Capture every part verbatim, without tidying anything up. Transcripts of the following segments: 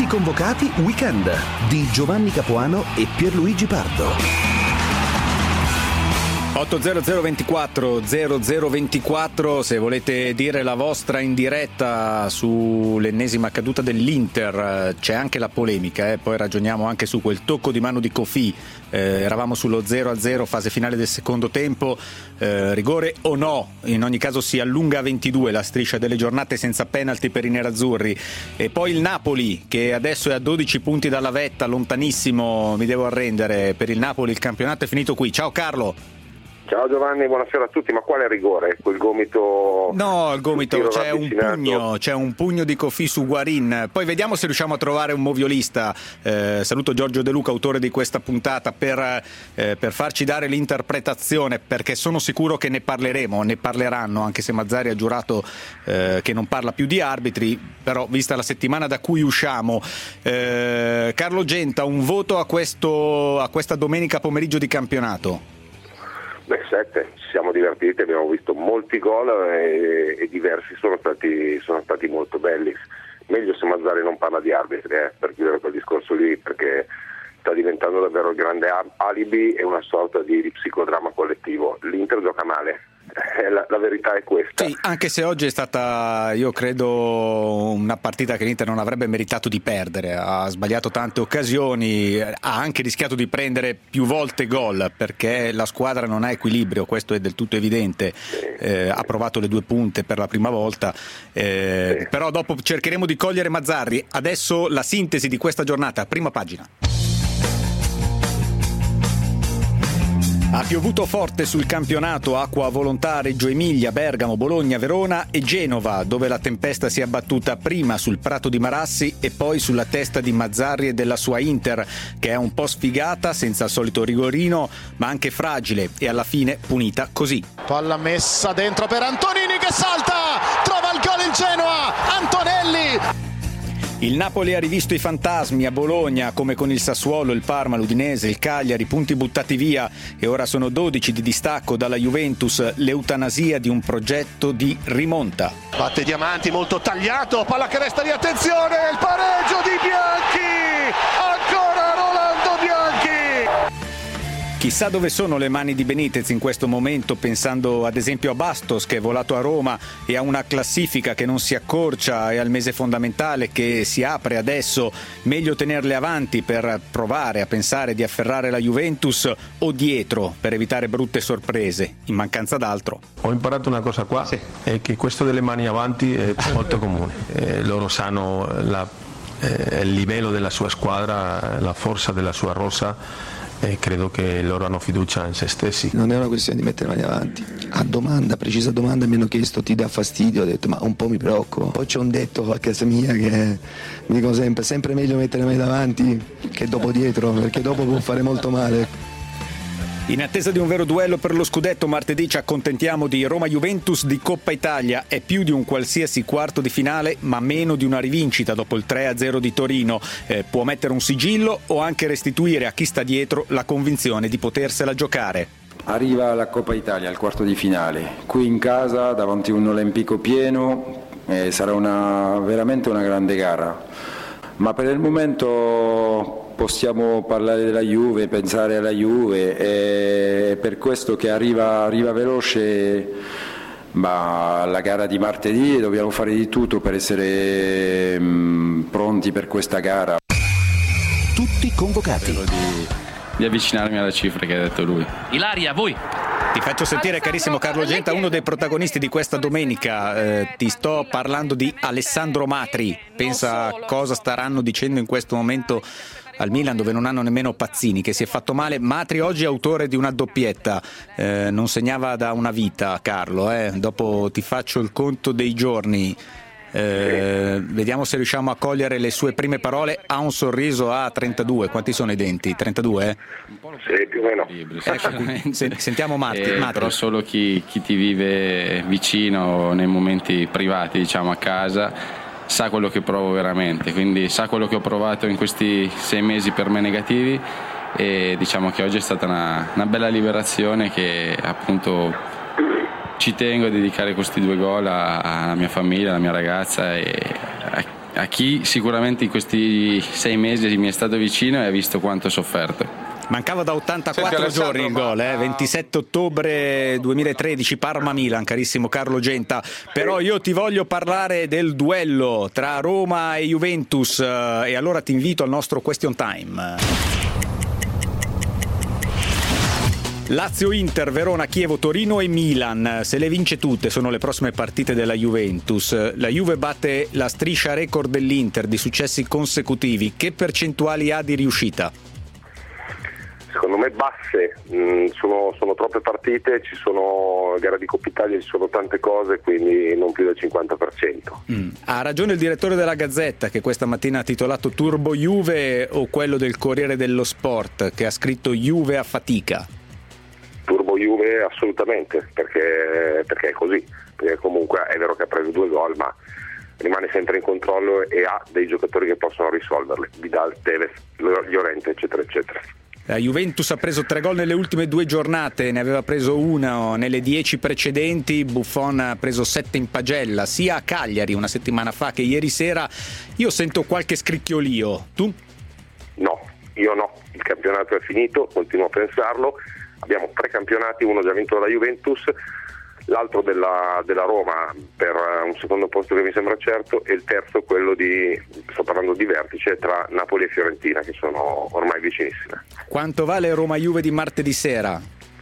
Convocati Weekend di Giovanni Capuano e Pierluigi Pardo. otto zero zero ventiquattro zero zero ventiquattro se volete dire la vostra in diretta sull'ennesima caduta dell'Inter. C'è anche la polemica, eh? Poi ragioniamo anche su quel tocco di mano di Kofi. Eh, eravamo sullo zero a zero, fase finale del secondo tempo, eh, rigore o no? In ogni caso si allunga a ventidue la striscia delle giornate senza penalty per i nerazzurri. E poi il Napoli, che adesso è a dodici punti dalla vetta, lontanissimo, mi devo arrendere. Per il Napoli il campionato è finito qui. Ciao Carlo. Ciao Giovanni, buonasera a tutti. Ma quale rigore? Quel gomito? No, il gomito, c'è un pugno, c'è un pugno di Kofi su Guarin. Poi vediamo se riusciamo a trovare un moviolista. Eh, saluto Giorgio De Luca, autore di questa puntata, per, eh, per farci dare l'interpretazione, perché sono sicuro che ne parleremo, ne parleranno, anche se Mazzarri ha giurato eh, che non parla più di arbitri, però vista la settimana da cui usciamo. Eh, Carlo Genta, un voto a, questo, a questa domenica pomeriggio di campionato? Beh, sette, ci siamo divertiti, abbiamo visto molti gol e, e diversi sono stati, sono stati molto belli. Meglio se Mazzarri non parla di arbitri, eh, per chiudere quel discorso lì, perché sta diventando davvero il grande alibi e una sorta di, di psicodramma collettivo. L'Inter gioca male, eh, la, la verità è questa. Sì, anche se oggi è stata, io credo, una partita che l'Inter non avrebbe meritato di perdere. Ha sbagliato tante occasioni, ha anche rischiato di prendere più volte gol, perché la squadra non ha equilibrio, questo è del tutto evidente. Eh, ha provato le due punte per la prima volta, eh, sì. Però dopo cercheremo di cogliere Mazzarri. Adesso la sintesi di questa giornata, prima pagina. Ha piovuto forte sul campionato, acqua a volontà Reggio Emilia, Bergamo, Bologna, Verona e Genova, dove la tempesta si è abbattuta prima sul prato di Marassi e poi sulla testa di Mazzarri e della sua Inter, che è un po' sfigata, senza il solito rigorino, ma anche fragile e alla fine punita così. Palla messa dentro per Antonini che salta, trova il gol il Genoa, Antonelli! Il Napoli ha rivisto i fantasmi a Bologna, come con il Sassuolo, il Parma, l'Udinese, il Cagliari, punti buttati via, e ora sono dodici di distacco dalla Juventus, l'eutanasia di un progetto di rimonta. Batte Diamanti, molto tagliato, palla che resta di attenzione, il pareggio di Bianchi, ancora Rolando Bianchi! Chissà dove sono le mani di Benitez in questo momento, pensando ad esempio a Bastos, che è volato a Roma, e a una classifica che non si accorcia, e al mese fondamentale che si apre adesso. Meglio tenerle avanti per provare a pensare di afferrare la Juventus, o dietro per evitare brutte sorprese, in mancanza d'altro. Ho imparato una cosa qua, sì. È che questo delle mani avanti è molto comune. Eh, loro sanno la, eh, il livello della sua squadra, la forza della sua rosa, e credo che loro hanno fiducia in se stessi. Non è una questione di mettere le mani avanti. A domanda, precisa domanda, mi hanno chiesto: ti dà fastidio? Ho detto ma un po' mi preoccupo. Poi c'è un detto a casa mia che mi dicono sempre: sempre meglio mettere le mani davanti che dopo dietro, perché dopo può fare molto male. In attesa di un vero duello per lo scudetto, martedì ci accontentiamo di Roma-Juventus di Coppa Italia. È più di un qualsiasi quarto di finale, ma meno di una rivincita dopo il tre a zero di Torino. Eh, può mettere un sigillo o anche restituire a chi sta dietro la convinzione di potersela giocare. Arriva la Coppa Italia al quarto di finale, qui in casa davanti a un Olimpico pieno, eh, sarà una, veramente una grande gara, ma per il momento possiamo parlare della Juve, pensare alla Juve, e per questo che arriva, arriva veloce ma la gara di martedì, dobbiamo fare di tutto per essere mh, pronti per questa gara. Tutti convocati. Di, di avvicinarmi alla cifra che ha detto lui. Ilaria, voi. Ti faccio sentire, carissimo Carlo Genta, uno dei protagonisti di questa domenica. Eh, ti sto parlando di Alessandro Matri. Pensa cosa staranno dicendo in questo momento al Milan, dove non hanno nemmeno Pazzini, che si è fatto male. Matri oggi è autore di una doppietta, eh, non segnava da una vita, Carlo, eh. Dopo ti faccio il conto dei giorni. Eh, vediamo se riusciamo a cogliere le sue prime parole. Ha un sorriso a trentadue. Quanti sono i denti? trentadue? Eh? Sì, più o meno. Ecco, sentiamo Matri. Eh, Matri. Però solo chi, chi ti vive vicino nei momenti privati, diciamo a casa, sa quello che provo veramente, quindi sa quello che ho provato in questi sei mesi per me negativi, e diciamo che oggi è stata una, una bella liberazione, che appunto ci tengo a dedicare questi due gol alla mia famiglia, alla mia ragazza e a, a chi sicuramente in questi sei mesi mi è stato vicino e ha visto quanto ho sofferto. Mancava da ottantaquattro giorni il gol, eh? ventisette ottobre duemilatredici, Parma-Milan, carissimo Carlo Genta. Però io ti voglio parlare del duello tra Roma e Juventus, e allora ti invito al nostro question time. Lazio-Inter, Verona, Chievo, Torino e Milan. Se le vince tutte sono le prossime partite della Juventus. La Juve batte la striscia record dell'Inter di successi consecutivi. Che percentuali ha di riuscita? Secondo me basse, mm, sono, sono troppe partite, ci sono gara di Coppa Italia, ci sono tante cose, quindi non più del cinquanta per cento. Mm. Ha ragione il direttore della Gazzetta, che questa mattina ha titolato Turbo Juve, o quello del Corriere dello Sport che ha scritto Juve a fatica? Turbo Juve assolutamente, perché, perché è così, perché comunque è vero che ha preso due gol, ma rimane sempre in controllo e ha dei giocatori che possono risolverli, Vidal, Tevez, Llorente, eccetera eccetera. La Juventus ha preso tre gol nelle ultime due giornate, ne aveva preso uno nelle dieci precedenti. Buffon ha preso sette in pagella, sia a Cagliari una settimana fa che ieri sera. Io sento qualche scricchiolio, tu? No, io no, il campionato è finito, continuo a pensarlo. Abbiamo tre campionati, uno già vinto dalla Juventus, l'altro della, della Roma per un secondo posto che mi sembra certo, e il terzo quello di, sto parlando di vertice, tra Napoli e Fiorentina, che sono ormai vicinissime. Quanto vale Roma-Juve di martedì sera?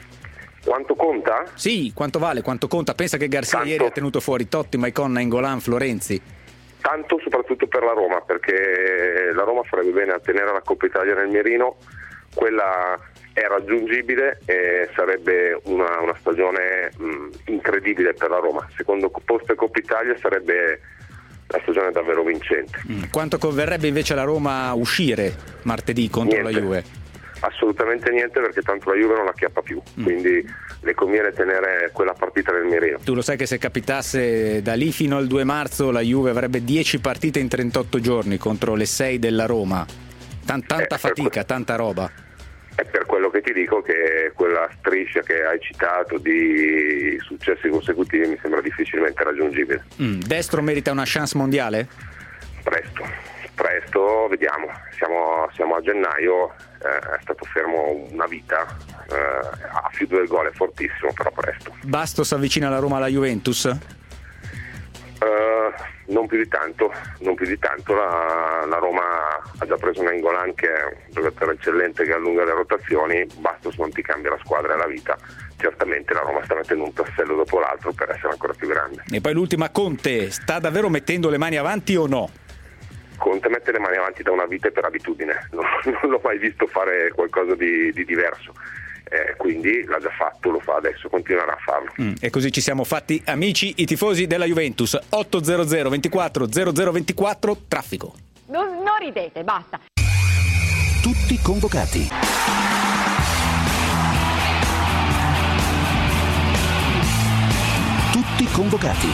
Quanto conta? Sì, quanto vale, quanto conta? Pensa che Garcia Tanto. Ieri ha tenuto fuori Totti, Maicon, Nainggolan, Florenzi. Tanto, soprattutto per la Roma, perché la Roma farebbe bene a tenere la Coppa Italia nel mirino. Quella è raggiungibile e sarebbe una, una stagione mh, incredibile per la Roma. Secondo posto e Coppa Italia sarebbe la stagione davvero vincente. Mm. Quanto converrebbe invece alla Roma uscire martedì contro Niente. la Juve? Assolutamente niente, perché tanto la Juve non la chiappa più, mm. quindi le conviene tenere quella partita nel mirino. Tu lo sai che se capitasse da lì fino al due marzo la Juve avrebbe dieci partite in trentotto giorni contro le sei della Roma. Tan- tanta eh, fatica, que- tanta roba. È per quello che ti dico che quella striscia che hai citato di successi consecutivi mi sembra difficilmente raggiungibile. Mm. Destro merita una chance mondiale? Presto, presto, vediamo. Siamo, siamo a gennaio, eh, è stato fermo una vita, eh, ha più due gol, è fortissimo, però presto. Bastos avvicina la Roma alla Juventus? Uh, non più di tanto, non più di tanto. La, la Roma ha già preso Nainggolan, che è un giocatore eccellente che allunga le rotazioni. Bastos non ti cambia la squadra e la vita. Certamente la Roma sta mettendo un tassello dopo l'altro per essere ancora più grande. E poi l'ultima, Conte sta davvero mettendo le mani avanti o no? Conte mette le mani avanti da una vita e per abitudine, non, non l'ho mai visto fare qualcosa di, di diverso. Eh, quindi l'ha già fatto, lo fa adesso, continuerà a farlo. Mm, e così ci siamo fatti amici i tifosi della Juventus. Ottocento ventiquattro zero zero ventiquattro, traffico. Non, non ridete, basta. Tutti convocati. Tutti convocati.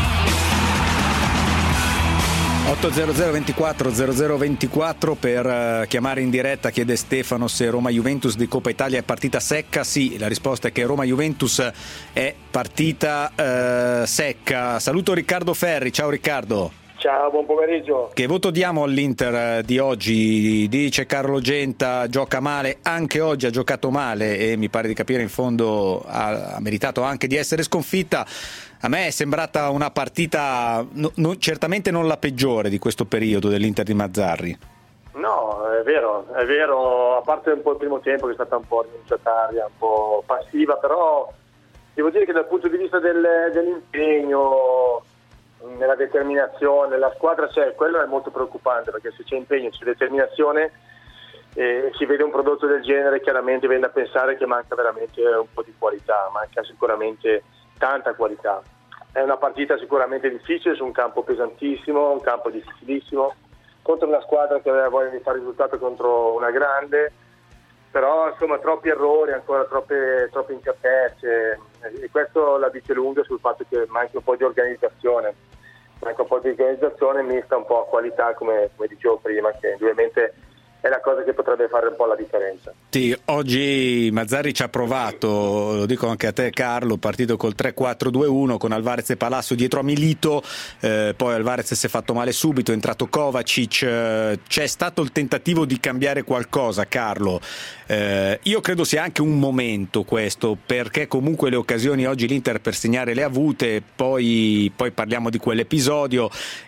ottocento ventiquattro zero zero ventiquattro per uh, chiamare in diretta. Chiede Stefano se Roma-Juventus di Coppa Italia è partita secca. Sì, la risposta è che Roma-Juventus è partita uh, secca. Saluto Riccardo Ferri. Ciao Riccardo. Ciao, buon pomeriggio. Che voto diamo all'Inter di oggi? Dice Carlo Genta, gioca male, anche oggi ha giocato male e mi pare di capire in fondo ha, ha meritato anche di essere sconfitta. A me è sembrata una partita no, no, certamente non la peggiore di questo periodo dell'Inter di Mazzarri. No, è vero, è vero, a parte un po' il primo tempo che è stata un po' rinunciataria, un po' passiva, però devo dire che dal punto di vista del, dell'impegno, nella determinazione, la squadra c'è, quello è molto preoccupante, perché se c'è impegno, c'è determinazione e si vede un prodotto del genere, chiaramente viene da pensare che manca veramente un po' di qualità, manca sicuramente tanta qualità. È una partita sicuramente difficile su un campo pesantissimo, un campo difficilissimo, contro una squadra che aveva voglia di fare risultato contro una grande, però insomma troppi errori, ancora troppe, troppe incertezze, e questo la dice lunga sul fatto che manca un po' di organizzazione, manca un po' di organizzazione mista un po' a qualità, come, come dicevo prima, che indubbiamente è la cosa che potrebbe fare un po' la differenza. Sì, oggi Mazzarri ci ha provato, lo dico anche a te Carlo, partito col tre quattro due uno con Alvarez e Palacio dietro a Milito, eh, poi Alvarez si è fatto male subito, è entrato Kovacic, eh, c'è stato il tentativo di cambiare qualcosa, Carlo. Eh, io credo sia anche un momento questo, perché comunque le occasioni oggi l'Inter per segnare le ha avute, poi, poi parliamo di quell'episodio,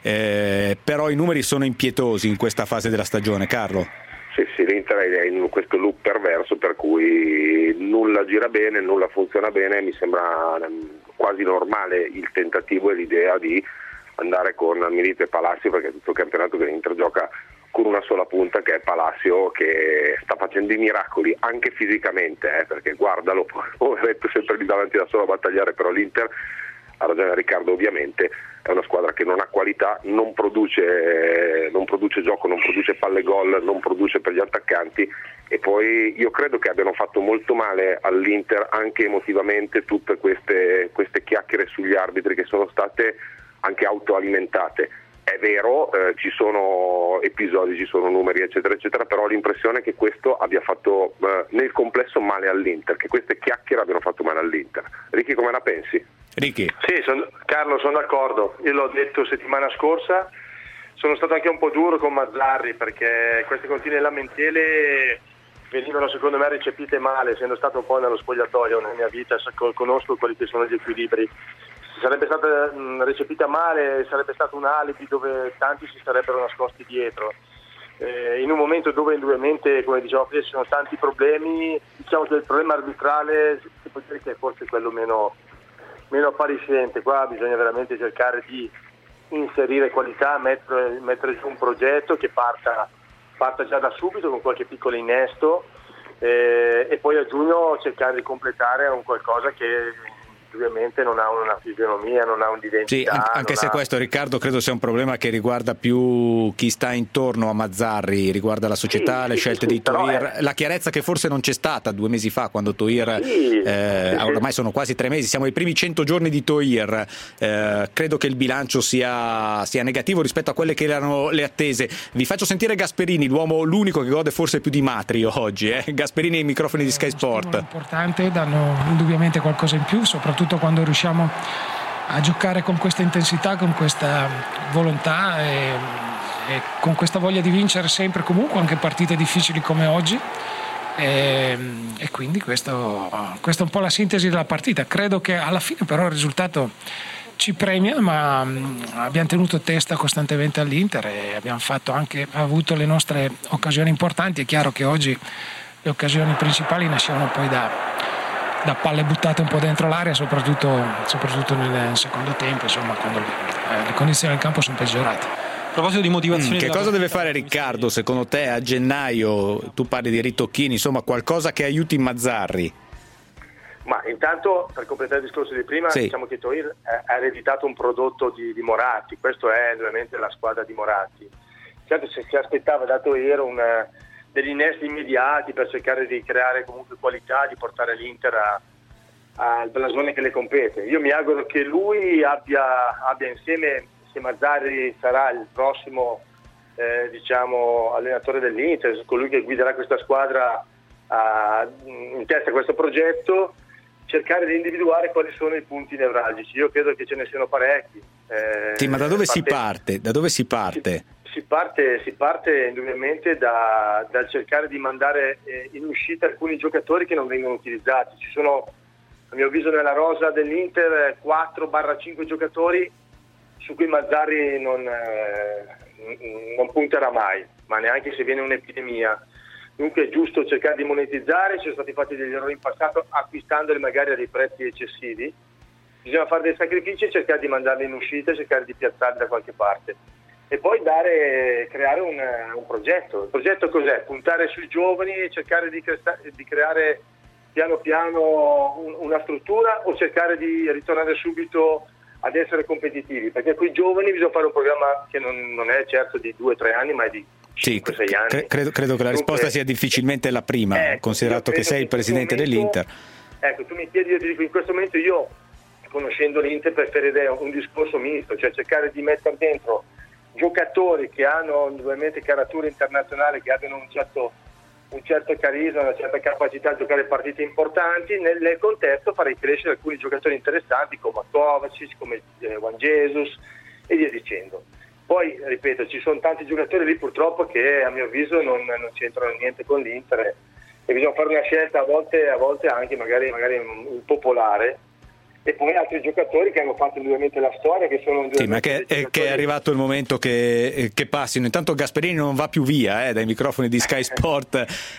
eh, però i numeri sono impietosi in questa fase della stagione, Carlo. Sì, sì, l'Inter è in questo loop perverso per cui nulla gira bene, nulla funziona bene, mi sembra quasi normale il tentativo e l'idea di andare con Milito e Palacio, perché è tutto il campionato che l'Inter gioca con una sola punta, che è Palacio, che sta facendo i miracoli anche fisicamente, eh, perché guardalo, poveretto, sempre lì davanti da solo a battagliare, però l'Inter, ha ragione Riccardo, ovviamente è una squadra che non ha qualità, non produce, non produce gioco, non produce palle gol, non produce per gli attaccanti, e poi io credo che abbiano fatto molto male all'Inter anche emotivamente tutte queste, queste chiacchiere sugli arbitri che sono state anche autoalimentate. È vero, eh, ci sono episodi, ci sono numeri eccetera eccetera, però ho l'impressione che questo abbia fatto eh, nel complesso male all'Inter, che queste chiacchiere abbiano fatto male all'Inter. Ricky, come la pensi? Ricky. Sì, son, Carlo, sono d'accordo, io l'ho detto settimana scorsa, sono stato anche un po' duro con Mazzarri perché queste continue lamentele venivano secondo me recepite male, essendo stato un po' nello spogliatoio nella mia vita, conosco quelli che sono gli equilibri. Sarebbe stata mh, recepita male, sarebbe stato un alibi dove tanti si sarebbero nascosti dietro. Eh, in un momento dove indubbiamente, come dicevo prima, ci sono tanti problemi, diciamo che il problema arbitrale si può dire che è forse quello meno, meno appariscente. Qua bisogna veramente cercare di inserire qualità, mettere, mettere giù un progetto che parta, parta già da subito con qualche piccolo innesto, eh, e poi a giugno cercare di completare un qualcosa che ovviamente non ha una fisionomia, non ha un'identità. Sì, anche se ha... questo, Riccardo, credo sia un problema che riguarda più chi sta intorno a Mazzarri, riguarda la società, sì, le scelte sì, di Toir, è... la chiarezza che forse non c'è stata due mesi fa quando Toir, sì, eh, sì, ormai sono quasi tre mesi, siamo ai primi cento giorni di Toir, eh, credo che il bilancio sia, sia negativo rispetto a quelle che erano le attese. Vi faccio sentire Gasperini, l'uomo, l'unico che gode forse più di Matri oggi, eh? Gasperini ai microfoni di Sky Sport. È importante, danno indubbiamente qualcosa in più, soprattutto quando riusciamo a giocare con questa intensità, con questa volontà e, e con questa voglia di vincere sempre comunque anche partite difficili come oggi, e, e quindi questo, questa è un po' la sintesi della partita. Credo che alla fine però il risultato ci premia, ma abbiamo tenuto testa costantemente all'Inter e abbiamo fatto anche avuto le nostre occasioni importanti. È chiaro che oggi le occasioni principali nascevano poi da da palle buttate un po' dentro l'area, soprattutto, soprattutto nel secondo tempo, insomma, quando le, le condizioni del campo sono peggiorate. A proposito di motivazioni, mm, che cosa deve fare Riccardo secondo te a gennaio? Tu parli di ritocchini, insomma qualcosa che aiuti Mazzarri. Ma intanto, per completare il discorso di prima, sì, diciamo che Toir ha ereditato un prodotto di, di Moratti, questo è ovviamente la squadra di Moratti. Certo, se si aspettava da Toir una degli innesti immediati per cercare di creare comunque qualità, di portare l'Inter al blasone che le compete. Io mi auguro che lui abbia, abbia insieme, se Mazzarri sarà il prossimo eh, diciamo allenatore dell'Inter, colui che guiderà questa squadra a, in testa a questo progetto, cercare di individuare quali sono i punti nevralgici. Io credo che ce ne siano parecchi. Eh, sì, ma da dove si parte? Da dove si parte? Si, Si parte, si parte indubbiamente da, dal cercare di mandare eh, in uscita alcuni giocatori che non vengono utilizzati. Ci sono, a mio avviso, nella rosa dell'Inter quattro cinque giocatori su cui Mazzarri non, eh, non punterà mai, ma neanche se viene un'epidemia. Dunque è giusto cercare di monetizzare, ci sono stati fatti degli errori in passato acquistandoli magari a dei prezzi eccessivi. Bisogna fare dei sacrifici e cercare di mandarli in uscita e cercare di piazzarli da qualche parte. E poi dare, creare un, un progetto. Il progetto cos'è? Puntare sui giovani e cercare di, cre- di creare piano piano un, una struttura, o cercare di ritornare subito ad essere competitivi? Perché con i giovani bisogna fare un programma che non, non è certo di due o tre anni, ma è di cinque sei anni. Cre- credo, credo che la Dunque, risposta sia difficilmente la prima, ecco, considerato che sei il presidente momento, dell'Inter. Ecco, tu mi chiedi, io ti dico, in questo momento io, conoscendo l'Inter, preferirei un discorso misto, cioè cercare di mettere dentro giocatori che hanno ovviamente caratura internazionale, che abbiano un certo, un certo carisma, una certa capacità di giocare partite importanti, nel, nel contesto farei crescere alcuni giocatori interessanti come Kovacic, come eh, Juan Jesus e via dicendo. Poi, ripeto, ci sono tanti giocatori lì purtroppo che a mio avviso non, non c'entrano niente con l'Inter e bisogna fare una scelta a volte, a volte anche magari, magari impopolare. E poi altri giocatori che hanno fatto ovviamente la storia, che sono sì, ma che è, che è arrivato il momento che, che passino. Intanto Gasperini non va più via eh, dai microfoni di Sky Sport.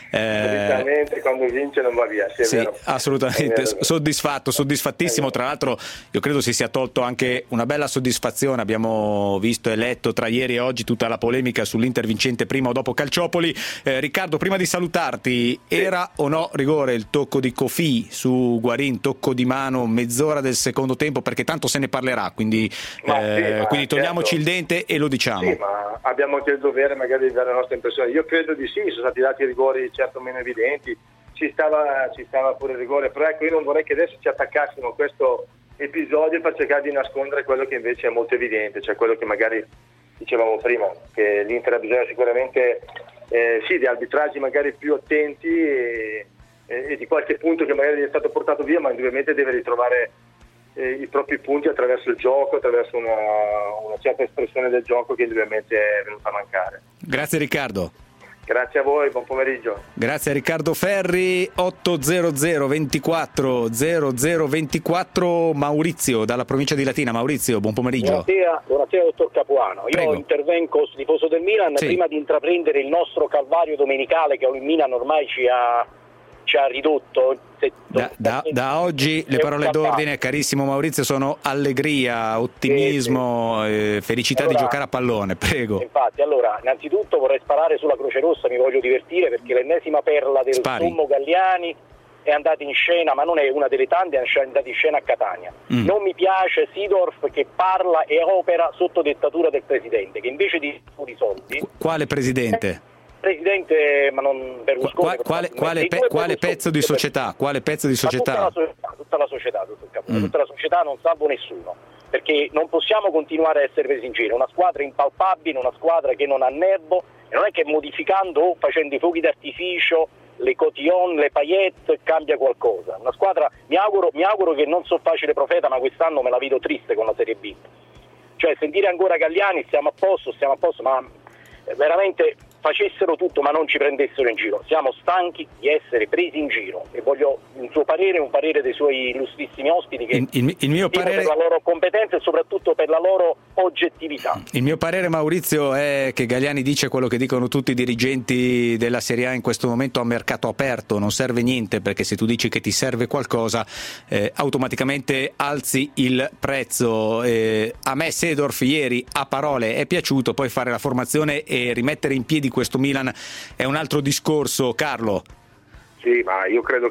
Eh, quando vince non va via. Sì, è sì, vero. assolutamente, è vero. soddisfatto, soddisfattissimo. Tra l'altro io credo si sia tolto anche una bella soddisfazione. Abbiamo visto e letto tra ieri e oggi tutta la polemica sull'Inter vincente prima o dopo Calciopoli. Eh, Riccardo, prima di salutarti, sì. Era o no rigore il tocco di Kofi su Guarin, tocco di mano mezz'ora del secondo tempo, perché tanto se ne parlerà, quindi, ma eh, sì, quindi togliamoci certo. il dente e lo diciamo. Sì, ma abbiamo anche il dovere magari di dare la nostra impressione. Io credo di sì, sono stati dati rigori certo meno evidenti, ci stava, ci stava pure il rigore, però ecco, io non vorrei che adesso ci attaccassimo a questo episodio per cercare di nascondere quello che invece è molto evidente, cioè quello che magari dicevamo prima, che l'Inter ha bisogno sicuramente eh, sì, di arbitraggi magari più attenti e, e di qualche punto che magari è stato portato via, ma indubbiamente deve ritrovare eh, i propri punti attraverso il gioco, attraverso una, una certa espressione del gioco che indubbiamente è venuta a mancare. Grazie Riccardo. Grazie a voi, buon pomeriggio. Grazie a Riccardo Ferri. Ottocento ventiquattro zero zero ventiquattro. Maurizio dalla provincia di Latina. Maurizio, buon pomeriggio. Buonasera, buonasera dottor Capuano. Io Prego. intervengo tifoso del Milan, sì. Prima di intraprendere il nostro calvario domenicale che il Milan ormai ci ha, ci ha ridotto. Da, da, da oggi le parole d'ordine, carissimo Maurizio, sono allegria, ottimismo, sì, sì. Eh, felicità allora, di giocare a pallone, prego. Infatti, allora, innanzitutto vorrei sparare sulla Croce Rossa, mi voglio divertire perché l'ennesima perla del Spari. Sommo Galliani è andata in scena, ma non è una delle tante, è andata in scena a Catania. Mm. Non mi piace Seedorf che parla e opera sotto dettatura del presidente, che invece di i soldi... Qu- quale presidente? Presidente, ma non Berlusconi. Qua, quale quale, pe, quale pezzo di società? Quale pezzo di società? Tutta la società, tutta la società, tutto il capo, mm. tutta la società, non salvo nessuno, perché non possiamo continuare a essere presi in giro. Una squadra impalpabile, una squadra che non ha nervo, e non è che modificando o facendo i fuochi d'artificio, le cotillon, le paillette cambia qualcosa. Una squadra, mi auguro, mi auguro che non so facile profeta, ma quest'anno me la vedo triste con la Serie B. Cioè sentire ancora Galliani, stiamo a posto, stiamo a posto, ma veramente facessero tutto ma non ci prendessero in giro. Siamo stanchi di essere presi in giro e voglio un suo parere, un parere dei suoi illustrissimi ospiti che il, il, il mio parere per la loro competenza e soprattutto per la loro oggettività. Il mio parere, Maurizio, è che Galliani dice quello che dicono tutti i dirigenti della Serie A in questo momento a mercato aperto, non serve niente, perché se tu dici che ti serve qualcosa eh, automaticamente alzi il prezzo. Eh, a me Seedorf ieri a parole è piaciuto, poi fare la formazione e rimettere in piedi questo Milan è un altro discorso. Carlo? Sì, ma io credo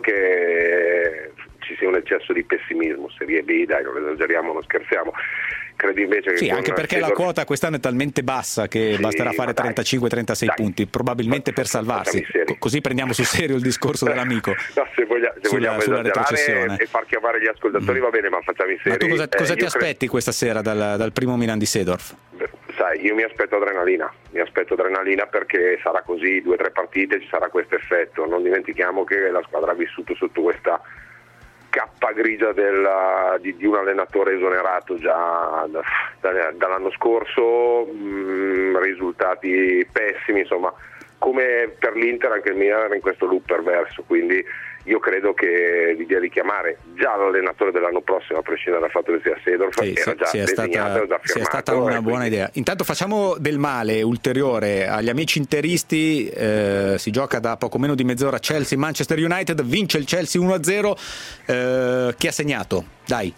che ci sia un eccesso di pessimismo. Serie B, dai, non esageriamo, non scherziamo. Credo invece che sì, anche perché Seedorf... la quota quest'anno è talmente bassa che sì, basterà fare trentacinque trentasei punti, probabilmente per salvarsi. C- così prendiamo sul serio il discorso dell'amico. No, se, voglia, se sulla, vogliamo sulla esagerare e far chiamare gli ascoltatori mm. va bene, ma facciamo in serio. Ma tu cosa, cosa eh, ti aspetti credo... questa sera dal, dal primo Milan di Seedorf? Sai, io mi aspetto adrenalina, mi aspetto adrenalina perché sarà così, due o tre partite ci sarà questo effetto. Non dimentichiamo che la squadra ha vissuto sotto questa cappa grigia del, di, di un allenatore esonerato già da, da, dall'anno scorso, mh, risultati pessimi, insomma, come per l'Inter anche il Milan era in questo loop perverso, quindi io credo che l'idea di chiamare già l'allenatore dell'anno prossimo, a prescindere dal fatto che sia Seedorf, sì, era già sia designato, stata, già firmato. Sia stata una buona quindi... idea. Intanto facciamo del male ulteriore agli amici interisti, eh, si gioca da poco meno di mezz'ora Chelsea-Manchester United, vince il Chelsea uno a zero, eh, chi ha segnato? Dai.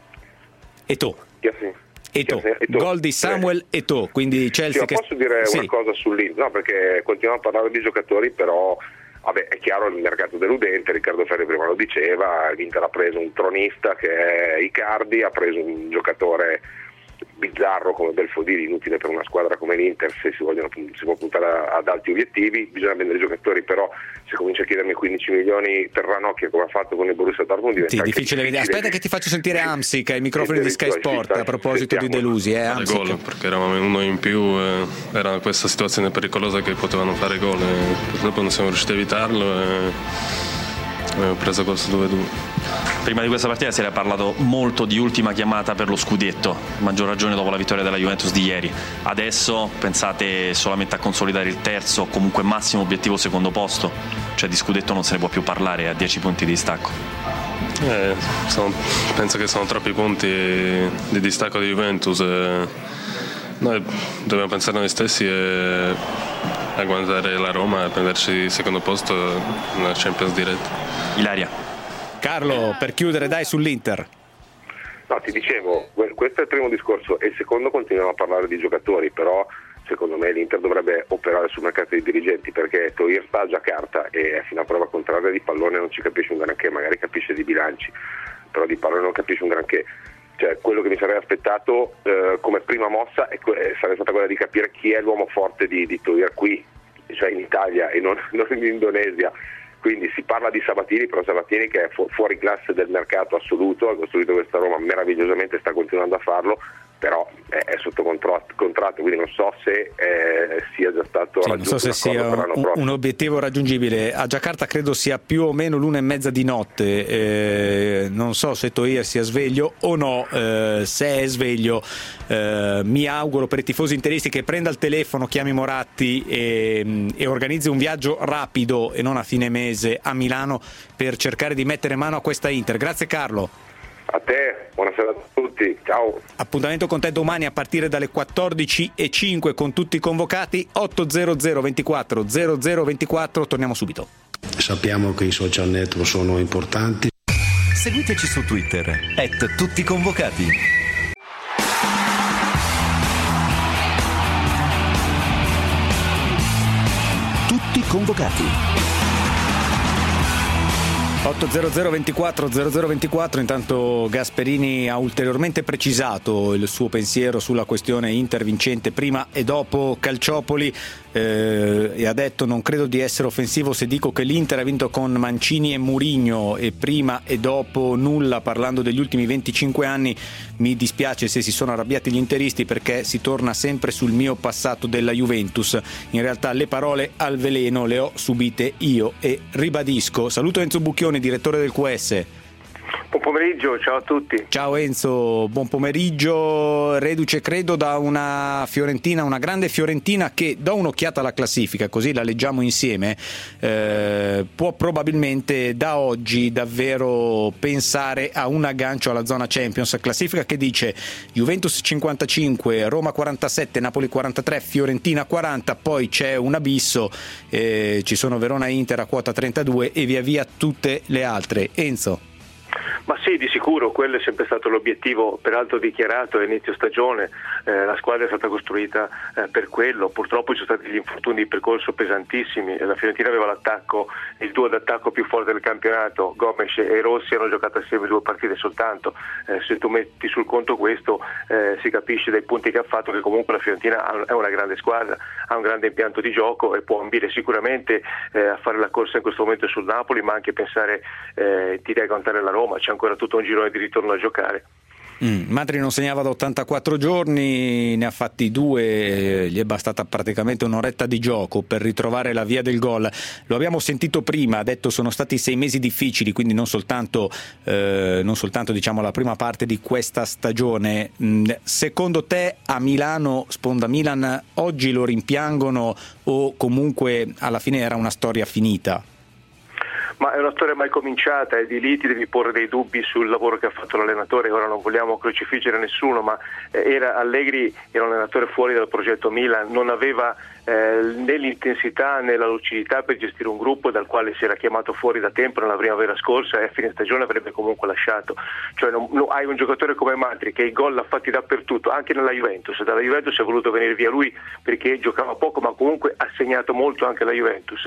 Eto'o. Chi ha segnato? Eto'o. Gol di Samuel Eto'o, quindi Chelsea sì, che... posso dire sì. una cosa sull'Inter? No, perché continuiamo a parlare di giocatori, però vabbè, è chiaro il mercato deludente, Riccardo Ferri prima lo diceva, l'Inter ha preso un tronista che è Icardi, ha preso un giocatore bizzarro come Belfodili, inutile per una squadra come l'Inter se si vogliono si può puntare a, ad alti obiettivi, bisogna vendere i giocatori, però se cominci a chiedermi quindici milioni per Ranocchia come ha fatto con il Borussia Dortment diventa sì, difficile vedere. Aspetta che ti faccio sentire Amsic ai microfoni di Sky Sport a proposito di delusi, eh, gol, perché eravamo uno in più, eh, era questa situazione pericolosa che potevano fare gol e purtroppo non siamo riusciti a evitarlo e abbiamo preso questo due due. Prima di questa partita si era parlato molto di ultima chiamata per lo scudetto, maggior ragione dopo la vittoria della Juventus di ieri. Adesso pensate solamente a consolidare il terzo, comunque massimo obiettivo secondo posto, cioè di scudetto non se ne può più parlare a dieci punti di distacco. Eh, sono, penso che sono troppi punti di distacco di Juventus. Eh, noi dobbiamo pensare a noi stessi e a guardare la Roma e prenderci il secondo posto nella Champions diretta. Ilaria. Carlo, per chiudere dai sull'Inter. No, ti dicevo, questo è il primo discorso e il secondo continuiamo a parlare di giocatori, però secondo me l'Inter dovrebbe operare sul mercato dei dirigenti, perché Toir sta a Giacarta e fino a prova contraria di pallone non ci capisce un granché, magari capisce di bilanci, però di pallone non capisce un granché. Cioè, quello che mi sarei aspettato eh, come prima mossa è, sarebbe stata quella di capire chi è l'uomo forte di, di Toir qui, cioè in Italia e non, non in Indonesia. Quindi si parla di Sabatini, però Sabatini che è fu- fuori classe del mercato assoluto, ha costruito questa Roma meravigliosamente, sta continuando a farlo, però è, è sotto contratto, contratto, quindi non so se eh, sia già stato sì, raggiunto. Non so se sia un, un obiettivo raggiungibile. A Giacarta credo sia più o meno l'una e mezza di notte, eh, non so se Toir sia sveglio o no, eh, se è sveglio eh, mi auguro per i tifosi interisti che prenda il telefono, chiami Moratti e, e organizzi un viaggio rapido e non a fine mese a Milano per cercare di mettere mano a questa Inter. Grazie Carlo. A te, buonasera a tutti, ciao. Appuntamento con te domani a partire dalle quattordici e cinque con tutti i convocati. Otto zero zero ventiquattro zero zero ventiquattro, torniamo subito. Sappiamo che i social network sono importanti. Seguiteci su Twitter at tutti convocati. Tutti convocati. otto zero zero ventiquattro zero zero ventiquattro. Intanto Gasperini ha ulteriormente precisato il suo pensiero sulla questione Inter vincente prima e dopo Calciopoli eh, e ha detto: non credo di essere offensivo se dico che l'Inter ha vinto con Mancini e Mourinho e prima e dopo nulla. Parlando degli ultimi venticinque anni, mi dispiace se si sono arrabbiati gli interisti perché si torna sempre sul mio passato della Juventus. In realtà le parole al veleno le ho subite io e ribadisco. Saluto Enzo Bucchioni, direttore del Q S. Buon pomeriggio, ciao a tutti. Ciao Enzo, buon pomeriggio. Reduce credo da una Fiorentina, una grande Fiorentina che, do un'occhiata alla classifica così la leggiamo insieme, eh, può probabilmente da oggi davvero pensare a un aggancio alla zona Champions. Classifica che dice Juventus cinquantacinque, Roma quarantasette, Napoli quarantatré, Fiorentina quaranta, poi c'è un abisso, eh, ci sono Verona e Inter a quota trentadue e via via tutte le altre. Enzo. Ma sì, di sicuro, quello è sempre stato l'obiettivo, peraltro dichiarato a inizio stagione, eh, la squadra è stata costruita eh, per quello. Purtroppo ci sono stati gli infortuni di percorso pesantissimi e la Fiorentina aveva l'attacco, il duo d'attacco più forte del campionato. Gomes e Rossi hanno giocato assieme due partite soltanto, eh, se tu metti sul conto questo eh, si capisce dai punti che ha fatto che comunque la Fiorentina è una grande squadra, ha un grande impianto di gioco e può ambire sicuramente eh, a fare la corsa in questo momento sul Napoli, ma anche pensare eh, di raccontare la Roma. C'è ancora tutto un girone di ritorno a giocare. Mm, Matri non segnava da ottantaquattro giorni, ne ha fatti due, gli è bastata praticamente un'oretta di gioco per ritrovare la via del gol. Lo abbiamo sentito prima, ha detto sono stati sei mesi difficili, quindi non soltanto, eh, non soltanto diciamo la prima parte di questa stagione. Mm, secondo te a Milano, sponda Milan, oggi lo rimpiangono o comunque alla fine era una storia finita? Ma è una storia mai cominciata e di lì ti devi porre dei dubbi sul lavoro che ha fatto l'allenatore. Ora non vogliamo crocifiggere nessuno, ma era Allegri era un allenatore fuori dal progetto Milan, non aveva eh, né l'intensità né la lucidità per gestire un gruppo dal quale si era chiamato fuori da tempo nella primavera scorsa e a fine stagione avrebbe comunque lasciato. Cioè non, non, hai un giocatore come Matri che i gol l'ha fatti dappertutto, anche nella Juventus. Dalla Juventus è voluto venire via lui perché giocava poco, ma comunque ha segnato molto anche la Juventus.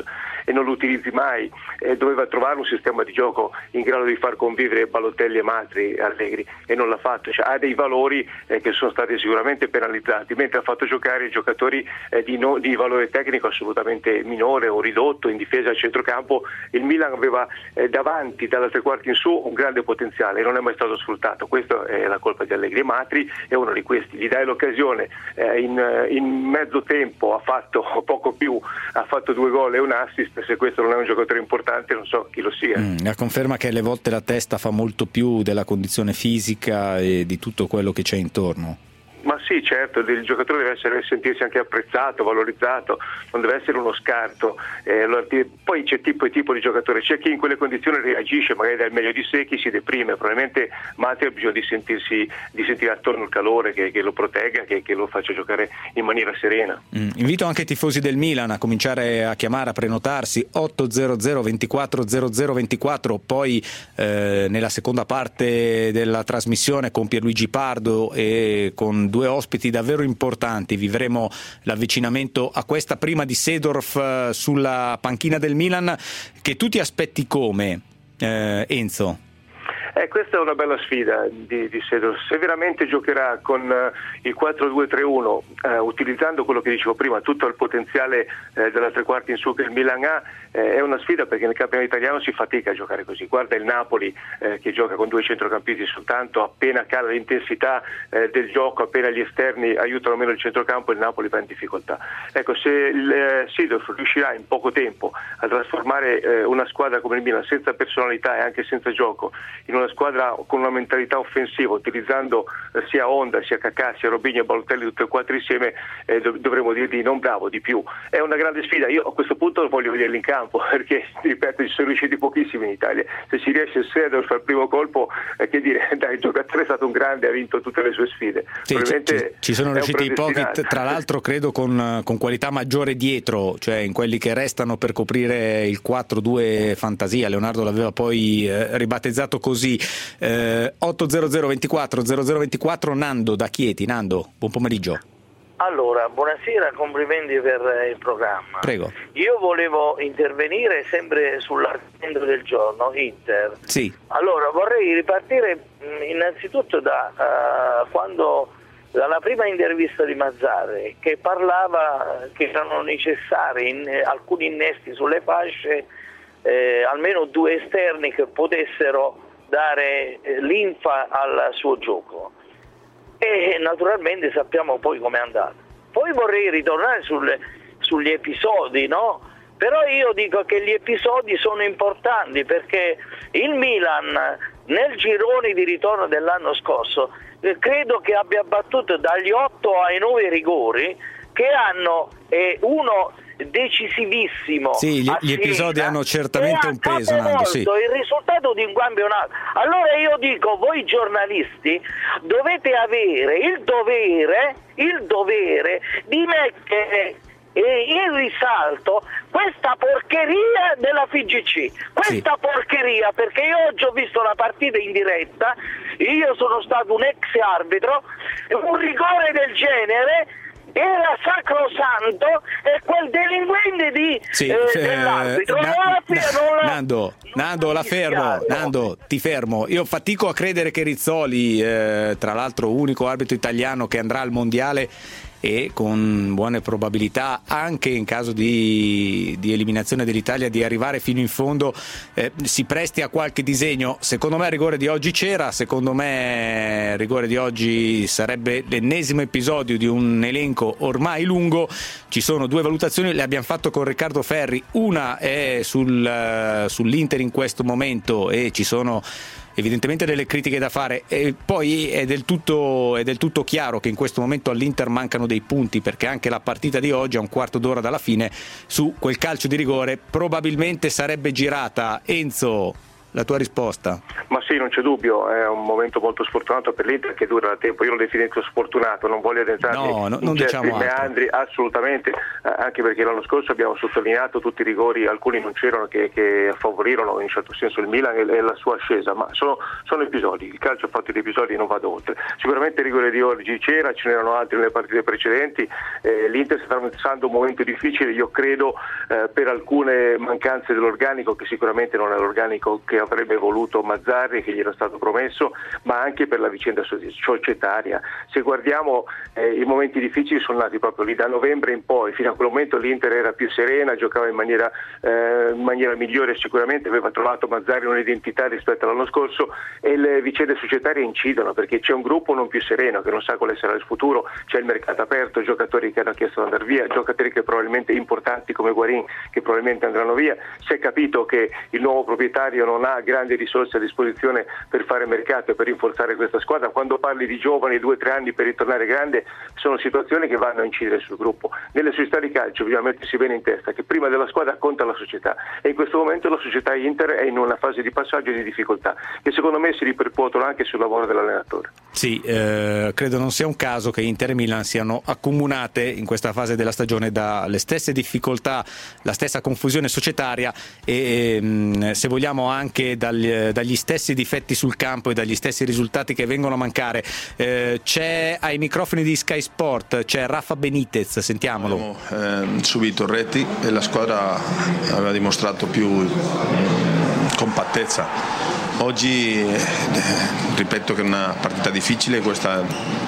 e non lo utilizzi mai, eh, doveva trovare un sistema di gioco in grado di far convivere Balotelli e Matri, Allegri, e non l'ha fatto, cioè, ha dei valori eh, che sono stati sicuramente penalizzati, mentre ha fatto giocare i giocatori eh, di, no, di valore tecnico assolutamente minore o ridotto in difesa al centrocampo. Il Milan aveva eh, davanti, dalla tre quarti in su, un grande potenziale e non è mai stato sfruttato. Questa è la colpa di Allegri. Matri è uno di questi, gli dai l'occasione, eh, in, in mezzo tempo ha fatto poco più, ha fatto due gol e un assist. Se questo non è un giocatore importante non so chi lo sia. Mm, la conferma che alle volte la testa fa molto più della condizione fisica e di tutto quello che c'è intorno. Ma sì, certo, il giocatore deve essere, sentirsi anche apprezzato, valorizzato, non deve essere uno scarto. Eh, allora, poi c'è tipo e tipo di giocatore, c'è chi in quelle condizioni reagisce, magari dà il meglio di sé, chi si deprime. Probabilmente Matri ha bisogno di sentirsi, di sentire attorno il calore che, che lo protegga, che, che lo faccia giocare in maniera serena. Mm. Invito anche i tifosi del Milan a cominciare a chiamare, a prenotarsi otto zero zero ventiquattro zero zero ventiquattro, poi eh, nella seconda parte della trasmissione con Pierluigi Pardo e con due ospiti davvero importanti vivremo l'avvicinamento a questa prima di Seedorf sulla panchina del Milan, che tu ti aspetti come, eh, Enzo? Eh, questa è una bella sfida di, di Seedorf. Se veramente giocherà con uh, il quattro due tre uno, uh, utilizzando quello che dicevo prima, tutto il potenziale uh, della tre quarti in su che il Milan ha, uh, è una sfida, perché nel campionato italiano si fatica a giocare così. Guarda il Napoli uh, che gioca con due centrocampisti soltanto, appena cala l'intensità uh, del gioco, appena gli esterni aiutano meno il centrocampo, il Napoli va in difficoltà. Ecco, se il uh, Seedorf riuscirà in poco tempo a trasformare uh, una squadra come il Milan, senza personalità e anche senza gioco, in una squadra con una mentalità offensiva, utilizzando eh, sia Honda, sia Kakà, sia Robinho e Balotelli tutti e quattro insieme, eh, dov- dovremmo dire di non bravo, di più. È una grande sfida. Io a questo punto voglio vederli in campo, perché ripeto, ci sono riusciti pochissimi in Italia. Se ci riesce il Seedorf al primo colpo, eh, che dire, dai, il giocatore è stato un grande, ha vinto tutte le sue sfide. Sì, ci, ci sono riusciti pochi, tra l'altro credo con, con qualità maggiore dietro, cioè in quelli che restano per coprire il quattro due fantasia. Leonardo l'aveva poi eh, ribattezzato così. Eh, otto zero zero ventiquattro zero zero ventiquattro. Nando da Chieti. Nando, buon pomeriggio. Allora, buonasera, complimenti per il programma. Prego. Io volevo intervenire sempre sull'argomento del giorno, Inter. Sì. Allora, vorrei ripartire innanzitutto da uh, quando dalla prima intervista di Mazzarri, che parlava che erano necessari in, alcuni innesti sulle fasce, eh, almeno due esterni che potessero dare linfa al suo gioco, e naturalmente sappiamo poi com'è andata. Poi vorrei ritornare sulle, sugli episodi, no? Però io dico che gli episodi sono importanti, perché il Milan nel girone di ritorno dell'anno scorso eh, credo che abbia battuto dagli otto ai nove rigori, che hanno eh, uno decisivissimo. Sì, gli, gli episodi hanno certamente un peso, Nando, sì. Il risultato di un campionato. Allora io dico, voi giornalisti dovete avere il dovere, il dovere di mettere eh, in risalto questa porcheria della F I G C, questa sì. porcheria, perché io oggi ho visto la partita in diretta, io sono stato un ex arbitro, un rigore del genere era sacrosanto, e quel delinquente di sì, eh, eh, dell'arbitro na- non la, non la, Nando, Nando la fermo, Nando ti fermo, io fatico a credere che Rizzoli, eh, tra l'altro unico arbitro italiano che andrà al mondiale e con buone probabilità anche in caso di, di eliminazione dell'Italia di arrivare fino in fondo, eh, si presti a qualche disegno. Secondo me il rigore di oggi c'era, secondo me il rigore di oggi sarebbe l'ennesimo episodio di un elenco ormai lungo. Ci sono due valutazioni, le abbiamo fatto con Riccardo Ferri, una è sul, uh, sull'Inter in questo momento, e ci sono evidentemente delle critiche da fare, e poi è del tutto, è del tutto chiaro che in questo momento all'Inter mancano dei punti, perché anche la partita di oggi a un quarto d'ora dalla fine su quel calcio di rigore probabilmente sarebbe girata. Enzo, la tua risposta? Ma sì, non c'è dubbio, è un momento molto sfortunato per l'Inter che dura da tempo. Io lo definisco sfortunato, non voglio addentrarmi no, no, in non certi diciamo meandri, assolutamente, eh, anche perché l'anno scorso abbiamo sottolineato tutti i rigori, alcuni non c'erano, che, che favorirono in certo senso il Milan e, e la sua ascesa, ma sono, sono episodi, il calcio ha fatto di episodi, non vado oltre. Sicuramente il rigore di oggi c'era, ce n'erano altri nelle partite precedenti, eh, l'Inter sta attraversando un momento difficile, io credo, eh, per alcune mancanze dell'organico, che sicuramente non è l'organico che avrebbe voluto Mazzarri, che gli era stato promesso, ma anche per la vicenda societaria. Se guardiamo eh, i momenti difficili sono nati proprio lì, da novembre in poi. Fino a quel momento l'Inter era più serena, giocava in maniera, eh, in maniera migliore, sicuramente aveva trovato Mazzarri un'identità rispetto all'anno scorso, e le vicende societarie incidono, perché c'è un gruppo non più sereno che non sa quale sarà il futuro, c'è il mercato aperto, giocatori che hanno chiesto di andare via, giocatori che probabilmente importanti come Guarin che probabilmente andranno via. Si è capito che il nuovo proprietario non ha grandi risorse a disposizione per fare mercato e per rinforzare questa squadra. Quando parli di giovani, due o tre anni per ritornare grande, sono situazioni che vanno a incidere sul gruppo. Nelle società di calcio bisogna mettersi bene in testa che prima della squadra conta la società, e in questo momento la società Inter è in una fase di passaggio e di difficoltà che secondo me si ripercuotono anche sul lavoro dell'allenatore. Sì, eh, credo non sia un caso che Inter e Milan siano accomunate in questa fase della stagione dalle stesse difficoltà, la stessa confusione societaria e mh, se vogliamo anche dagli, dagli stessi difetti sul campo e dagli stessi risultati che vengono a mancare. Eh, c'è ai microfoni di Sky Sport, c'è Rafa Benitez, sentiamolo. Abbiamo eh, subito reti e la squadra aveva dimostrato più mh, compattezza. Oggi eh, ripeto che è una partita difficile, questa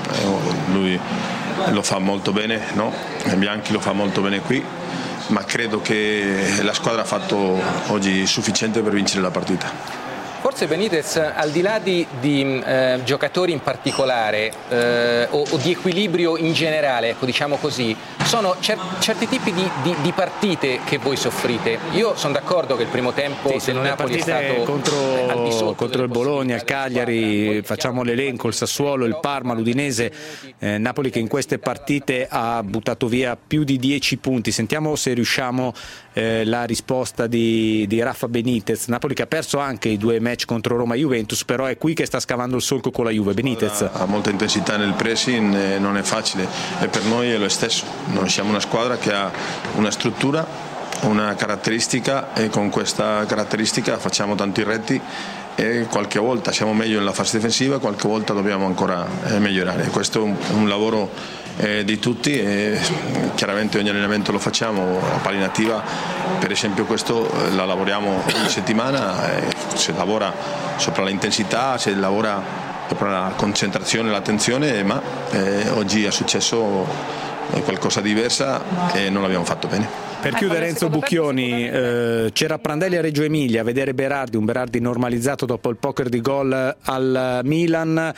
eh, lui lo fa molto bene, no? Bianchi lo fa molto bene qui, ma credo che la squadra ha fatto oggi sufficiente per vincere la partita. Forse Benitez, al di là di, di eh, giocatori in particolare eh, o, o di equilibrio in generale, ecco, diciamo così, sono cer- certi tipi di, di, di partite che voi soffrite. Io sono d'accordo che il primo tempo sì, del Napoli è stato contro, eh, al di sotto contro il Bologna, il Cagliari, facciamo l'elenco, il Sassuolo, il Parma, l'Udinese, eh, Napoli che in queste partite ha buttato via più di dieci punti. Sentiamo se riusciamo eh, la risposta di, di Rafa Benitez. Napoli che ha perso anche i due match contro Roma e Juventus, però è qui che sta scavando il solco con la Juve. Benitez ha molta intensità nel pressing, eh, non è facile, e per noi è lo stesso. Noi siamo una squadra che ha una struttura, una caratteristica, e con questa caratteristica facciamo tanti reti e qualche volta siamo meglio nella fase difensiva, qualche volta dobbiamo ancora eh, migliorare. Questo è un, un lavoro eh, di tutti e chiaramente ogni allenamento lo facciamo. A palla inattiva per esempio questo eh, la lavoriamo ogni settimana, eh, si lavora sopra l'intensità, si lavora sopra la concentrazione, l'attenzione, ma eh, oggi è successo qualcosa di diversa e non l'abbiamo fatto bene. Per chiudere, Enzo Bucchioni, eh, c'era Prandelli a Reggio Emilia a vedere Berardi, un Berardi normalizzato dopo il poker di gol al Milan.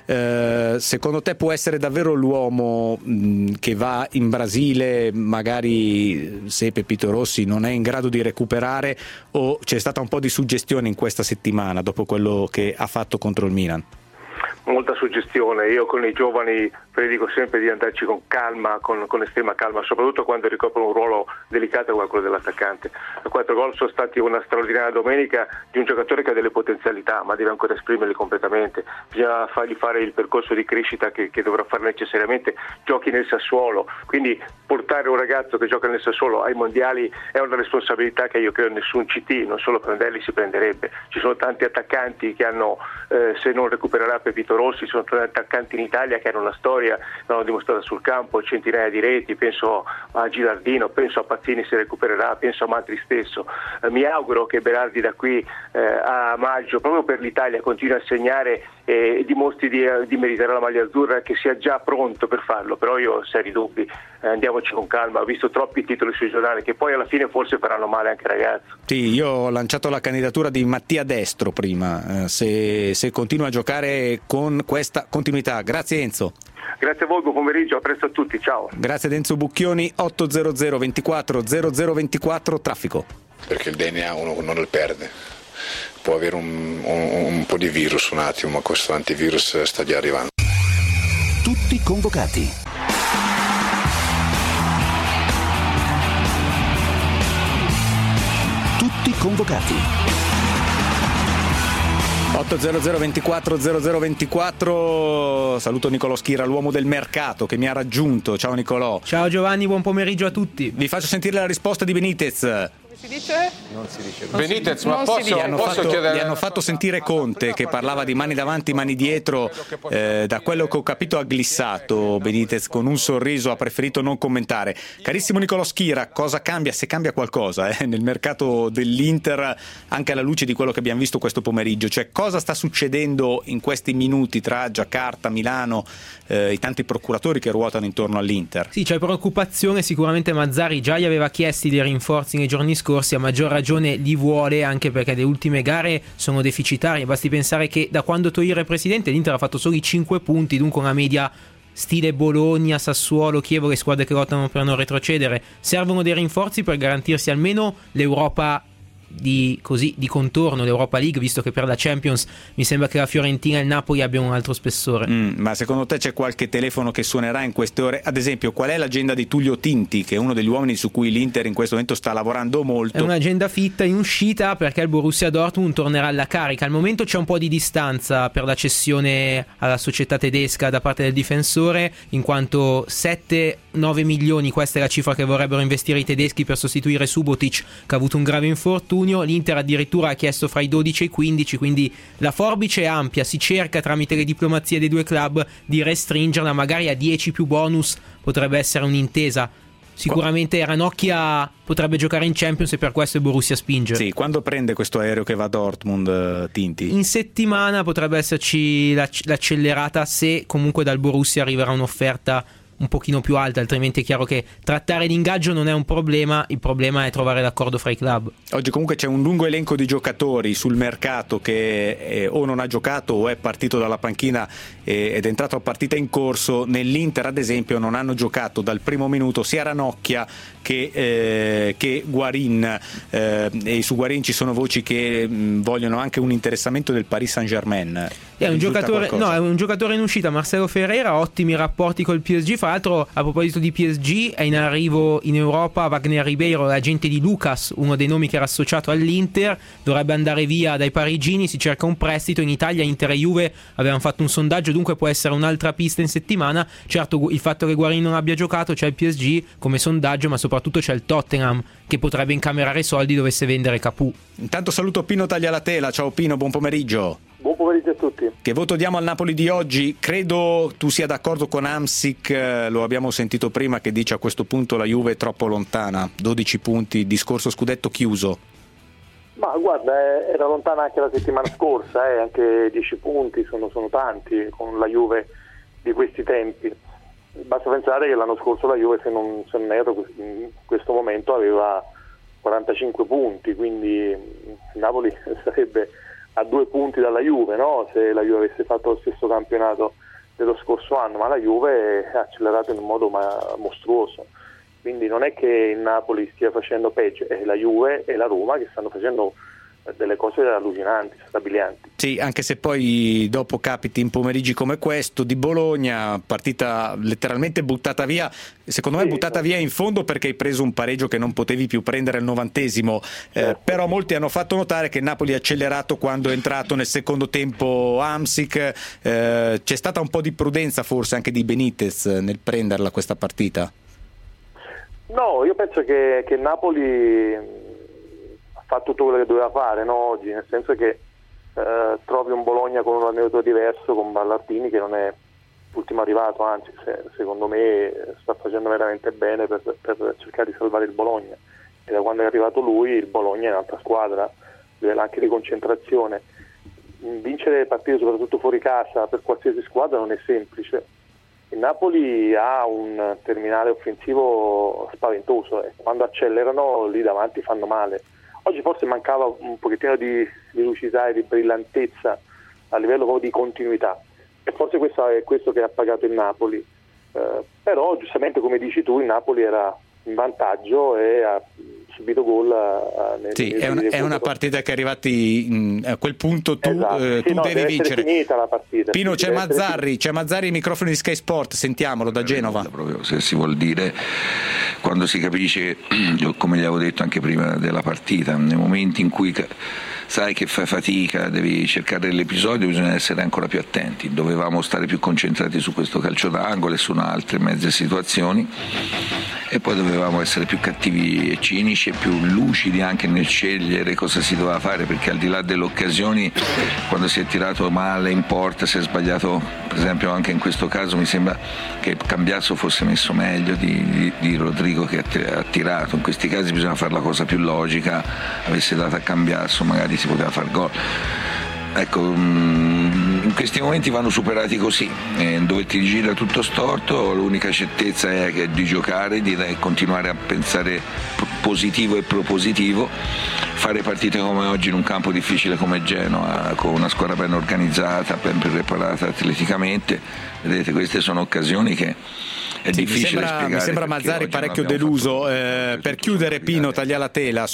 Eh, secondo te può essere davvero l'uomo mh, che va in Brasile, magari se Pepito Rossi non è in grado di recuperare, o c'è stata un po' di suggestione in questa settimana dopo quello che ha fatto contro il Milan? Molta suggestione. Io con i giovani predico sempre di andarci con calma, con, con estrema calma, soprattutto quando ricoprono un ruolo delicato come quello dell'attaccante. I quattro gol sono stati una straordinaria domenica di un giocatore che ha delle potenzialità, ma deve ancora esprimerle completamente. Bisogna fargli fare il percorso di crescita che, che dovrà fare necessariamente. Giochi nel Sassuolo, quindi portare un ragazzo che gioca nel Sassuolo ai mondiali è una responsabilità che io credo nessun C T, non solo Prandelli, si prenderebbe. Ci sono tanti attaccanti che hanno, eh, se non recupererà Pepito Rossi, sono tanti attaccanti in Italia che hanno una storia, l'hanno dimostrata sul campo, centinaia di reti, penso a Gilardino, penso a Pazzini se recupererà, penso a Matri stesso. Eh, mi auguro che Berardi da qui eh, a maggio, proprio per l'Italia, continui a segnare e dimostri di, di meritare la maglia azzurra, che sia già pronto per farlo, però io ho seri dubbi, eh, andiamoci con calma, ho visto troppi titoli sui giornali che poi alla fine forse faranno male anche ai ragazzi. Sì, io ho lanciato la candidatura di Mattia Destro prima, eh, se, se continua a giocare con questa continuità. Grazie Enzo. Grazie a voi, buon pomeriggio, a presto a tutti, ciao. Grazie ad Enzo Bucchioni. Otto zero zero ventiquattro zero zero ventiquattro traffico. Perché il D N A uno non lo perde, può avere un, un, un po' di virus un attimo, ma questo antivirus sta già arrivando. Tutti convocati. Tutti convocati. otto zero zero ventiquattro zero zero ventiquattro. Saluto Nicolò Schira, l'uomo del mercato che mi ha raggiunto. Ciao Nicolò. Ciao Giovanni, buon pomeriggio a tutti. Vi faccio sentire la risposta di Benitez. Si dice? Non si dice. Benitez, ma posso, gli hanno, posso fatto, chiedere... gli hanno fatto sentire Conte che parlava di mani davanti, mani dietro. Eh, da quello che ho capito ha glissato Benitez con un sorriso, ha preferito non commentare. Carissimo Nicolò Schira, cosa cambia, se cambia qualcosa eh, nel mercato dell'Inter, anche alla luce di quello che abbiamo visto questo pomeriggio? Cioè, cosa sta succedendo in questi minuti tra Giacarta, Milano, eh, i tanti procuratori che ruotano intorno all'Inter? Sì, c'è preoccupazione, sicuramente Mazzarri già gli aveva chiesti dei rinforzi nei giorni scorsi, a maggior ragione li vuole, anche perché le ultime gare sono deficitarie. Basti pensare che da quando Toir è presidente l'Inter ha fatto solo i cinque punti, dunque una media stile Bologna, Sassuolo, Chievo, le squadre che lottano per non retrocedere. Servono dei rinforzi per garantirsi almeno l'Europa di, così, di contorno, l'Europa League, visto che per la Champions mi sembra che la Fiorentina e il Napoli abbiano un altro spessore. Mm, ma secondo te c'è qualche telefono che suonerà in queste ore? Ad esempio, qual è l'agenda di Tullio Tinti, che è uno degli uomini su cui l'Inter in questo momento sta lavorando molto? È un'agenda fitta in uscita, perché il Borussia Dortmund tornerà alla carica. Al momento c'è un po' di distanza per la cessione alla società tedesca da parte del difensore, in quanto sette nove milioni, questa è la cifra che vorrebbero investire i tedeschi per sostituire Subotic, che ha avuto un grave infortunio. L'Inter addirittura ha chiesto fra i dodici e i quindici, quindi la forbice è ampia. Si cerca tramite le diplomazie dei due club di restringerla, magari a dieci più bonus potrebbe essere un'intesa. Sicuramente Ranocchia potrebbe giocare in Champions e per questo il Borussia spinge. Sì, quando prende questo aereo che va a Dortmund, Tinti? In settimana potrebbe esserci l'accelerata, se comunque dal Borussia arriverà un'offerta un pochino più alta, altrimenti è chiaro che trattare l'ingaggio non è un problema, il problema è trovare l'accordo fra i club. Oggi comunque c'è un lungo elenco di giocatori sul mercato che eh, o non ha giocato o è partito dalla panchina eh, ed è entrato a partita in corso. Nell'Inter ad esempio non hanno giocato dal primo minuto sia Ranocchia che, eh, che Guarin, eh, e su Guarin ci sono voci che mh, vogliono anche un interessamento del Paris Saint-Germain. È un, giocatore, no, è un giocatore in uscita, Marcelo Ferreira, ottimi rapporti col P S G. Fra l'altro, a proposito di P S G, è in arrivo in Europa Wagner Ribeiro, l'agente di Lucas, uno dei nomi che era associato all'Inter, dovrebbe andare via dai parigini, si cerca un prestito. In Italia Inter e Juve avevano fatto un sondaggio, dunque può essere un'altra pista in settimana. Certo, il fatto che Guarin non abbia giocato, c'è il P S G come sondaggio, ma soprattutto c'è il Tottenham che potrebbe incamerare soldi dovesse vendere Capu. Intanto saluto Pino Taglialatela. Ciao Pino, buon pomeriggio. Buon pomeriggio a tutti. Che voto diamo al Napoli di oggi? Credo tu sia d'accordo con Hamsik, lo abbiamo sentito prima, che dice a questo punto la Juve è troppo lontana, dodici punti, discorso scudetto chiuso. Ma guarda, era lontana anche la settimana scorsa, eh, anche dieci punti sono, sono tanti con la Juve di questi tempi. Basta pensare che l'anno scorso la Juve, se non, se non erro, in questo momento aveva quarantacinque punti, quindi il Napoli sarebbe a due punti dalla Juve, no? Se la Juve avesse fatto lo stesso campionato dello scorso anno, ma la Juve è accelerato in un modo ma- mostruoso, quindi non è che il Napoli stia facendo peggio, è la Juve e la Roma che stanno facendo delle cose allucinanti, strabilianti. Sì, anche se poi dopo capiti in pomeriggi come questo di Bologna, partita letteralmente buttata via, secondo me sì, buttata via in fondo perché hai preso un pareggio che non potevi più prendere al novantesimo, eh, sì. Però molti hanno fatto notare che Napoli ha accelerato quando è entrato nel secondo tempo Hamsik, eh, c'è stata un po' di prudenza forse anche di Benitez nel prenderla questa partita? No, io penso che, che Napoli fa tutto quello che doveva fare, no, oggi, nel senso che eh, trovi un Bologna con un allenatore diverso, con Ballardini che non è l'ultimo arrivato, anzi se, secondo me sta facendo veramente bene per, per cercare di salvare il Bologna, e da quando è arrivato lui il Bologna è un'altra squadra a livello anche di concentrazione. Vincere partite soprattutto fuori casa per qualsiasi squadra non è semplice. Il Napoli ha un terminale offensivo spaventoso e quando accelerano lì davanti fanno male. Oggi forse mancava un pochettino di, di lucidità e di brillantezza a livello proprio di continuità, e forse questo è questo che ha pagato il Napoli, eh, però giustamente come dici tu il Napoli era in vantaggio e ha subito gol a, nei, sì, nei, è, un, è una partita che arrivati in, a quel punto tu, esatto. eh, sì, tu no, devi deve vincere. Finita la partita. Pino, sì, c'è Mazzarri, c'è Mazzarri ai microfoni di Sky Sport, sentiamolo da Genova. Proprio, se si vuol dire quando si capisce, come gli avevo detto anche prima della partita, nei momenti in cui sai che fai fatica, devi cercare l'episodio, bisogna essere ancora più attenti. Dovevamo stare più concentrati su questo calcio d'angolo e su altre mezze situazioni, e poi dovevamo essere più cattivi e cinici e più lucidi anche nel scegliere cosa si doveva fare, perché al di là delle occasioni, quando si è tirato male in porta, si è sbagliato, per esempio anche in questo caso mi sembra che Cambiasso fosse messo meglio di, di, di Rodrigo che ha tirato. In questi casi bisogna fare la cosa più logica, avesse dato a Cambiasso magari si poteva far gol. Ecco, in questi momenti vanno superati così, eh, dove ti gira tutto storto, l'unica certezza è che di giocare, di continuare a pensare positivo e propositivo, fare partite come oggi in un campo difficile come Genoa, con una squadra ben organizzata, ben preparata atleticamente. Vedete, queste sono occasioni che è sì, difficile mi sembra, spiegare. Mi sembra Mazzarri parecchio deluso. Eh, per chiudere, Pino Taglialatela,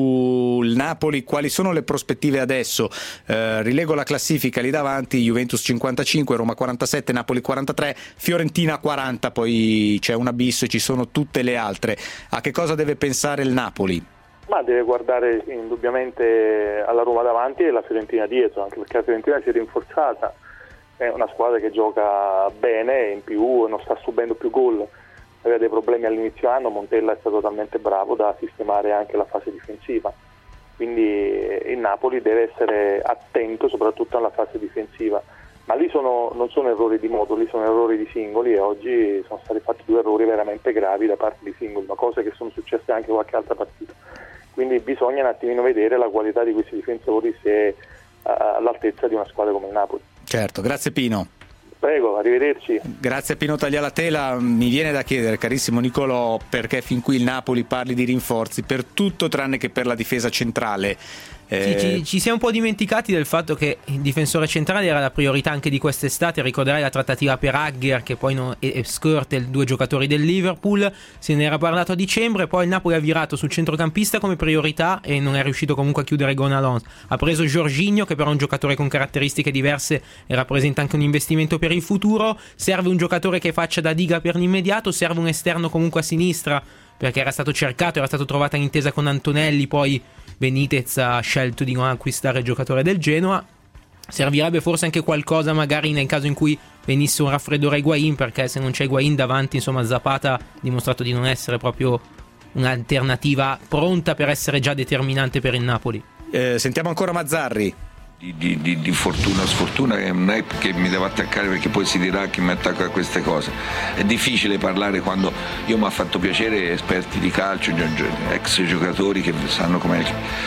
sul Napoli quali sono le prospettive adesso? Eh, rilego la classifica lì davanti: Juventus cinquantacinque, Roma quarantasette, Napoli quarantatré, Fiorentina quaranta, poi c'è un abisso e ci sono tutte le altre. A che cosa deve pensare il Napoli? Ma deve guardare indubbiamente alla Roma davanti e la Fiorentina dietro, anche perché la Fiorentina si è rinforzata. È una squadra che gioca bene, in più non sta subendo più gol, aveva dei problemi all'inizio anno, Montella è stato talmente bravo da sistemare anche la fase difensiva, quindi il Napoli deve essere attento soprattutto alla fase difensiva, ma lì sono, non sono errori di moto, lì sono errori di singoli, e oggi sono stati fatti due errori veramente gravi da parte di singoli, ma cose che sono successe anche in qualche altra partita, quindi bisogna un attimino vedere la qualità di questi difensori, se è all'altezza di una squadra come il Napoli. Certo, grazie Pino. Prego, arrivederci. Grazie Pino Taglialatela. Mi viene da chiedere, carissimo Nicolò, perché fin qui il Napoli parli di rinforzi per tutto tranne che per la difesa centrale. Eh... Sì, ci, ci siamo un po' dimenticati del fatto che il difensore centrale era la priorità anche di quest'estate. Ricorderai la trattativa per Agger, che poi non, e, e Skirtel, due giocatori del Liverpool, se ne era parlato a dicembre, poi il Napoli ha virato sul centrocampista come priorità e non è riuscito comunque a chiudere Gonalons. Ha preso Jorginho, che però è un giocatore con caratteristiche diverse e rappresenta anche un investimento per il futuro. Serve un giocatore che faccia da diga per l'immediato, serve un esterno comunque a sinistra, perché era stato cercato, era stata trovata l'intesa con Antonelli, poi Benitez ha scelto di non acquistare il giocatore del Genoa. Servirebbe forse anche qualcosa magari nel caso in cui venisse un raffreddore a Higuain, perché se non c'è Higuain davanti, insomma, Zapata ha dimostrato di non essere proprio un'alternativa pronta per essere già determinante per il Napoli. Eh, sentiamo ancora Mazzarri. Di, di, di, di fortuna o sfortuna, che non è che mi devo attaccare, perché poi si dirà che mi attacco a queste cose. È difficile parlare quando io mi ha fatto piacere esperti di calcio, ex giocatori che sanno come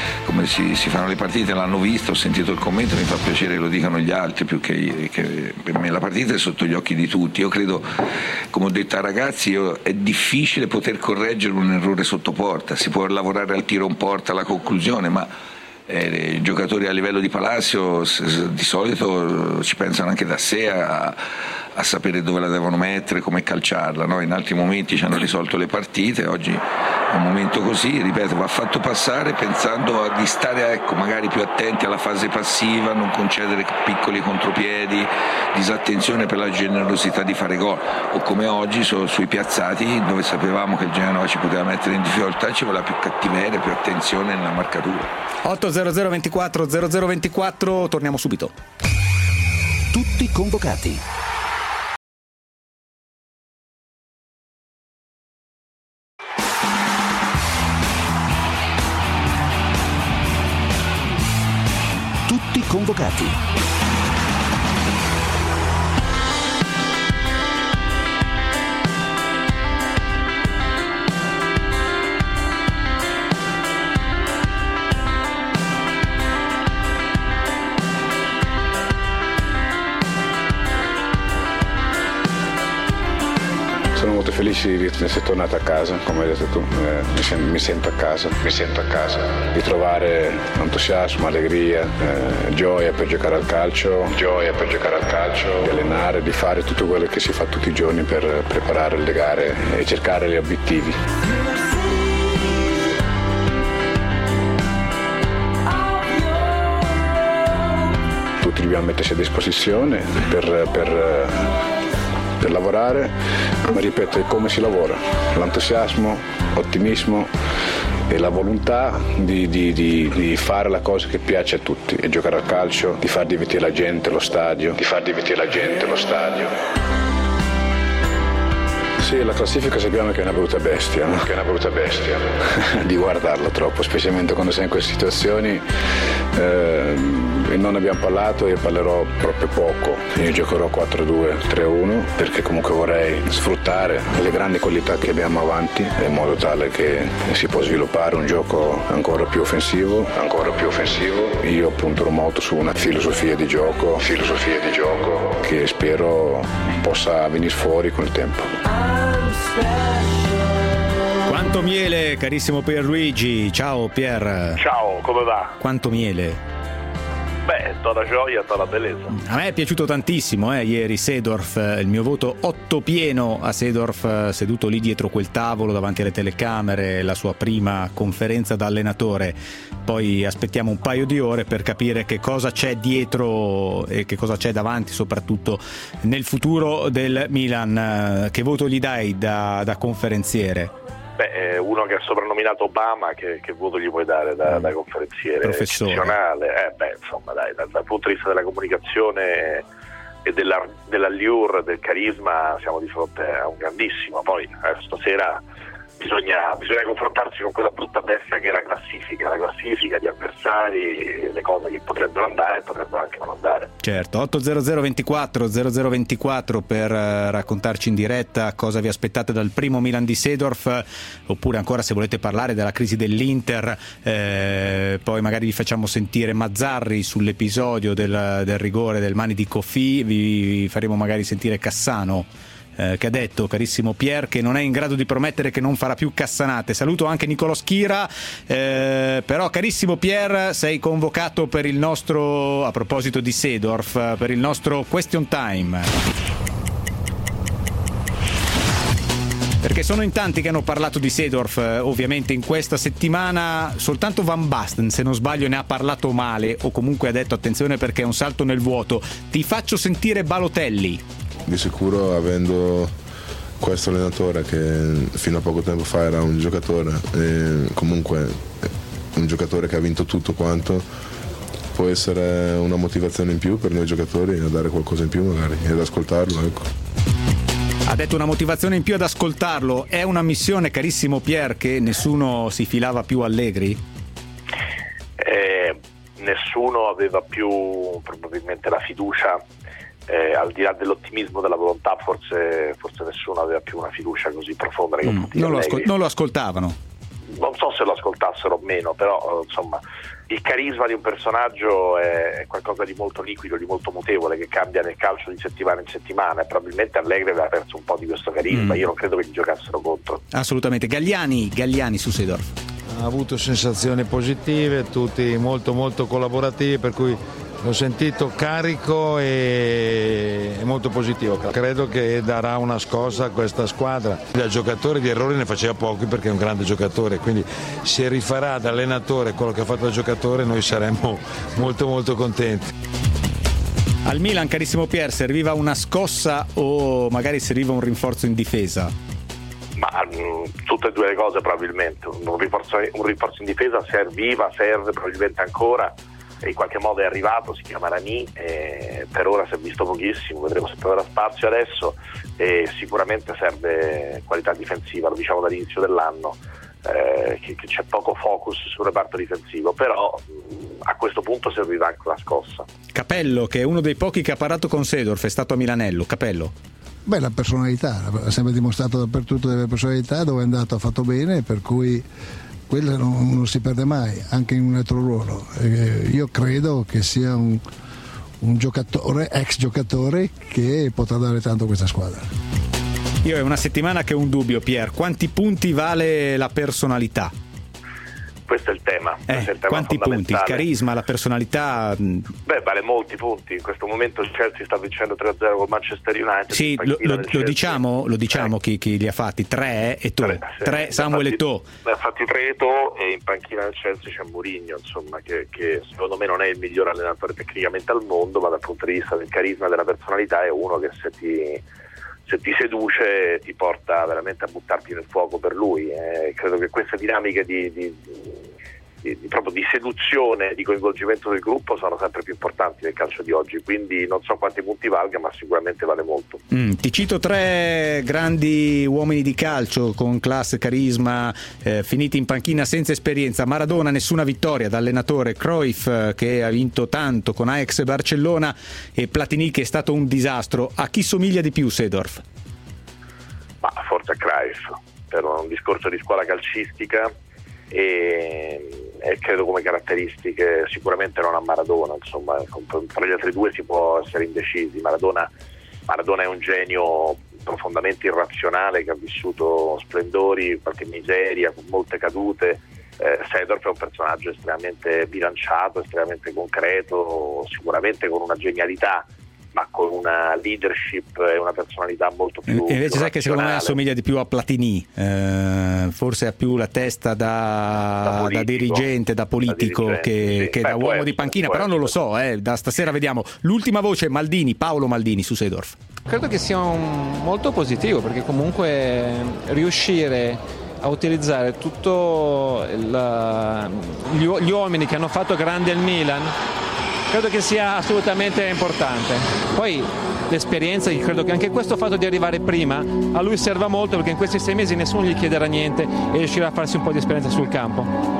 si, si fanno le partite, l'hanno visto, ho sentito il commento, mi fa piacere che lo dicano gli altri più che, che per me la partita è sotto gli occhi di tutti. Io credo, come ho detto ai ragazzi, io, è difficile poter correggere un errore sotto porta, si può lavorare al tiro in porta alla conclusione, ma Eh, i giocatori a livello di Palacio di solito ci pensano anche da sé a, a sapere dove la devono mettere, come calciarla, no? In altri momenti ci hanno risolto le partite, oggi è un momento così, ripeto, va fatto passare pensando a, di stare ecco, magari più attenti alla fase passiva, non concedere piccoli contropiedi, disattenzione per la generosità di fare gol, o come oggi so, sui piazzati dove sapevamo che il Genova ci poteva mettere in difficoltà, ci voleva più cattiveria, più attenzione nella marcatura. otto zero zero ventiquattro zero zero ventiquattro, torniamo subito. Tutti convocati. Tutti convocati. Sono molto felice di essere tornato a casa, come hai detto tu, eh, mi, sen- mi sento a casa, mi sento a casa, di trovare entusiasmo, allegria, eh, gioia per giocare al calcio, gioia per giocare al calcio, di allenare, di fare tutto quello che si fa tutti i giorni per preparare le gare e cercare gli obiettivi. Tutti dobbiamo mettersi a disposizione per, per per lavorare, ma ripeto, è come si lavora, l'entusiasmo, l'ottimismo e la volontà di, di, di, di fare la cosa che piace a tutti, e giocare al calcio, di far divertire la gente, lo stadio, di far divertire la gente, lo stadio. Sì, la classifica sappiamo che è una brutta bestia, no? Che è una brutta bestia di guardarla troppo, specialmente quando sei in queste situazioni. Eh, non abbiamo parlato e parlerò proprio poco. Io giocherò quattro due tre uno perché comunque vorrei sfruttare le grandi qualità che abbiamo avanti in modo tale che si può sviluppare un gioco ancora più offensivo, ancora più offensivo. Io punterò molto su una filosofia di gioco, filosofia di gioco che spero possa venire fuori con il tempo. Quanto miele, carissimo Pierluigi. Ciao Pier. Ciao, come va? Quanto miele? Beh, tutta gioia, tutta bellezza. A me è piaciuto tantissimo eh, ieri Seedorf, il mio voto otto pieno a Seedorf, seduto lì dietro quel tavolo davanti alle telecamere, la sua prima conferenza da allenatore. Poi aspettiamo un paio di ore per capire che cosa c'è dietro e che cosa c'è davanti, soprattutto nel futuro del Milan. Che voto gli dai da, da conferenziere? Beh, uno che ha soprannominato Obama, che, che voto gli puoi dare da, da conferenziere? Professore. Eccezionale. Eh, beh, insomma, dai, dal, dal punto di vista della comunicazione e della, dell'allure, del carisma, siamo di fronte a un grandissimo. Poi eh, stasera bisogna, bisogna confrontarsi con quella brutta bestia che è la classifica, la classifica di avversari, le cose che potrebbero andare e potrebbero anche non andare. Certo, otto zero zero ventiquattro zero zero ventiquattro per eh, raccontarci in diretta cosa vi aspettate dal primo Milan di Seedorf, oppure ancora se volete parlare della crisi dell'Inter, eh, poi magari vi facciamo sentire Mazzarri sull'episodio del, del rigore del Mani di Cofì, vi faremo magari sentire Cassano, Eh, che ha detto, carissimo Pier, che non è in grado di promettere che non farà più cassanate. Saluto anche Nicolò Schira, eh, però carissimo Pier, sei convocato per il nostro, a proposito di Seedorf, per il nostro question time. Perché sono in tanti che hanno parlato di Seedorf, eh, ovviamente in questa settimana. Soltanto Van Basten, se non sbaglio, ne ha parlato male, o comunque ha detto attenzione perché è un salto nel vuoto. Ti faccio sentire Balotelli. Di sicuro, avendo questo allenatore che fino a poco tempo fa era un giocatore e comunque un giocatore che ha vinto tutto quanto, può essere una motivazione in più per noi giocatori a dare qualcosa in più magari e ad ascoltarlo, ecco. Ha detto una motivazione in più ad ascoltarlo. È una missione, carissimo Pier, che nessuno si filava più Allegri? Eh, nessuno aveva più probabilmente la fiducia. Eh, al di là dell'ottimismo, della volontà, forse, forse nessuno aveva più una fiducia così profonda nei confronti mm, non, di lo Allegri. ascol- non lo ascoltavano. Non so se lo ascoltassero o meno, però insomma il carisma di un personaggio è qualcosa di molto liquido, di molto mutevole, che cambia nel calcio di settimana in settimana, e probabilmente Allegri aveva perso un po' di questo carisma. mm. Io non credo che gli giocassero contro. Assolutamente. Galliani, Galliani su Seedorf. Ha avuto sensazioni positive, tutti molto molto collaborativi, per cui l'ho sentito carico e molto positivo. Credo che darà una scossa a questa squadra. Da giocatore di errori ne faceva pochi perché è un grande giocatore, quindi se rifarà da allenatore quello che ha fatto da giocatore noi saremmo molto molto contenti. Al Milan, carissimo Pier, serviva una scossa o magari serviva un rinforzo in difesa? Ma mh, tutte e due le cose probabilmente. Un rinforzo, un rinforzo in difesa serviva, serve probabilmente ancora, e in qualche modo è arrivato, si chiama Rani, e per ora si è visto pochissimo, vedremo se troverà spazio adesso, e sicuramente serve qualità difensiva, lo diciamo dall'inizio dell'anno, eh, che, che c'è poco focus sul reparto difensivo, però mh, a questo punto serviva anche una scossa. Capello, che è uno dei pochi che ha parlato con Seedorf, è stato a Milanello. Capello. Beh, la personalità, ha sempre dimostrato dappertutto delle personalità, dove è andato ha fatto bene, per cui quella non, non si perde mai, anche in un altro ruolo. Eh, io credo che sia un, un giocatore, ex giocatore, che potrà dare tanto a questa squadra. Io è una settimana che ho un dubbio, Pier, quanti punti vale la personalità? Questo è il tema. Eh, è il tema quanti punti? Il carisma, la personalità? Beh, vale molti punti. In questo momento il Chelsea sta vincendo tre a zero con Manchester United. Sì, lo, lo, lo diciamo, lo diciamo eh. chi, chi li ha fatti? Tre Eto'o. Tre, sì. tre Samuel Eto'o. Ne ha fatti tre Eto'o, e in panchina del Chelsea c'è Mourinho, insomma, che, che secondo me non è il miglior allenatore tecnicamente al mondo, ma dal punto di vista del carisma e della personalità è uno che se ti, se ti seduce ti porta veramente a buttarti nel fuoco per lui. Eh, credo che queste dinamiche di, di, di, di, proprio di seduzione, di coinvolgimento del gruppo sono sempre più importanti nel calcio di oggi, quindi non so quanti punti valga, ma sicuramente vale molto. Mm, ti cito tre grandi uomini di calcio con classe, carisma, eh, finiti in panchina senza esperienza. Maradona nessuna vittoria da allenatore, Cruyff eh, che ha vinto tanto con Ajax e Barcellona, e Platini che è stato un disastro. A chi somiglia di più Seedorf? Ma forse a Cruyff, per un discorso di scuola calcistica, e, e credo come caratteristiche sicuramente non a Maradona. Insomma, tra gli altri due si può essere indecisi. Maradona, Maradona è un genio profondamente irrazionale che ha vissuto splendori, qualche miseria, con molte cadute. eh, Seedorf è un personaggio estremamente bilanciato, estremamente concreto, sicuramente con una genialità, ma con una leadership e una personalità molto più. E invece più sai che secondo me assomiglia di più a Platini, eh, forse ha più la testa da, da, da dirigente, da politico, da dirigente, che, sì. che Beh, da uomo essere, di panchina, però non lo so, eh, da stasera vediamo. L'ultima voce, Maldini, Paolo Maldini su Seedorf. Credo che sia un, molto positivo, perché comunque riuscire a utilizzare tutto il, gli, gli uomini che hanno fatto grande il Milan, credo che sia assolutamente importante. Poi l'esperienza, credo che anche questo fatto di arrivare prima a lui serva molto, perché in questi sei mesi nessuno gli chiederà niente e riuscirà a farsi un po' di esperienza sul campo.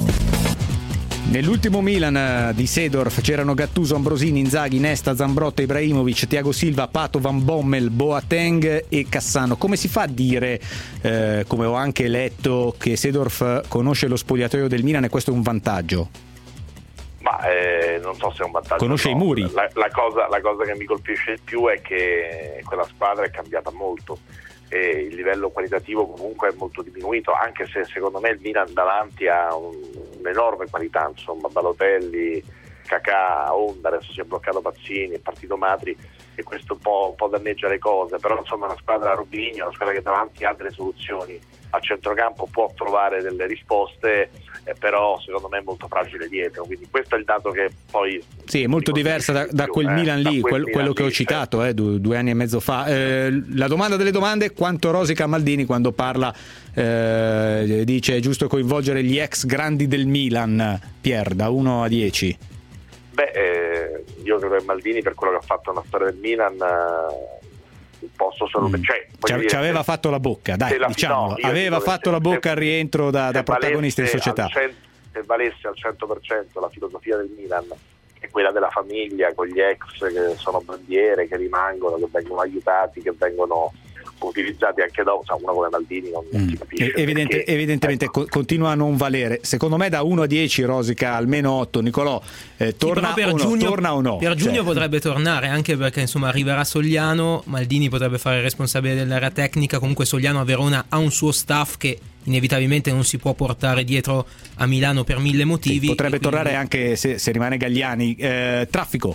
Nell'ultimo Milan di Seedorf c'erano Gattuso, Ambrosini, Inzaghi, Nesta, Zambrotta, Ibrahimovic, Thiago Silva, Pato, Van Bommel, Boateng e Cassano. Come si fa a dire, eh, come ho anche letto, che Seedorf conosce lo spogliatoio del Milan e questo è un vantaggio? Ma eh, non so se è un vantaggio. Conosce no. i muri. La, la, cosa, la cosa che mi colpisce di più è che quella squadra è cambiata molto e il livello qualitativo comunque è molto diminuito, anche se secondo me il Milan davanti ha un, un'enorme qualità, insomma, Balotelli, Kakà, Honda, adesso si è bloccato Pazzini, è partito Matri e questo un po', un po' danneggia le cose, però insomma una squadra Robinho, una squadra che davanti ha delle soluzioni, a centrocampo può trovare delle risposte, eh, però secondo me è molto fragile dietro, quindi questo è il dato che poi sì, è molto diversa da, da quel più, Milan eh, lì, quel quel, Milan quello che ho lì, citato certo. eh, due, due anni e mezzo fa. Eh, la domanda delle domande: quanto rosica Maldini quando parla, eh, dice è giusto coinvolgere gli ex grandi del Milan? Pier, da uno a dieci. Beh, eh, io credo che Maldini, per quello che ha fatto nella storia del Milan, eh, posso solo mm. cioè, ci, dire, ci aveva fatto la bocca, dai, la, diciamo, no, aveva fatto se, la bocca al rientro da, da protagonista in società. Cent, se valesse al cento per cento la filosofia del Milan, che è quella della famiglia, con gli ex che sono bandiere, che rimangono, che vengono aiutati, che vengono utilizzati anche dopo, cioè uno come Maldini non, non mm. si capisce. Evidente, perché, evidentemente ecco. co- continua a non valere. Secondo me da uno a dieci rosica almeno otto. Nicolò, eh, torna, sì, per o no? giugno, torna o no? Per giugno cioè. potrebbe tornare, anche perché insomma arriverà Sogliano, Maldini potrebbe fare il responsabile dell'area tecnica, comunque Sogliano a Verona ha un suo staff che inevitabilmente non si può portare dietro a Milano per mille motivi. Sì, potrebbe quindi... tornare anche se, se rimane Galliani. Eh, traffico.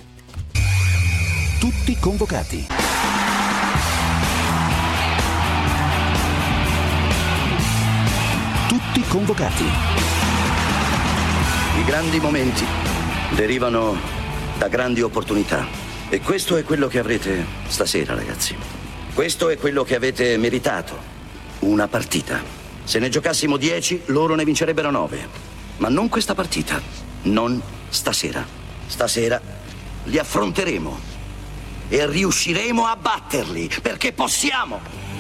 Tutti convocati. Tutti convocati. I grandi momenti derivano da grandi opportunità e questo è quello che avrete stasera, ragazzi. Questo è quello che avete meritato, una partita. Se ne giocassimo dieci, loro ne vincerebbero nove. Ma non questa partita, non stasera. Stasera li affronteremo e riusciremo a batterli, perché possiamo.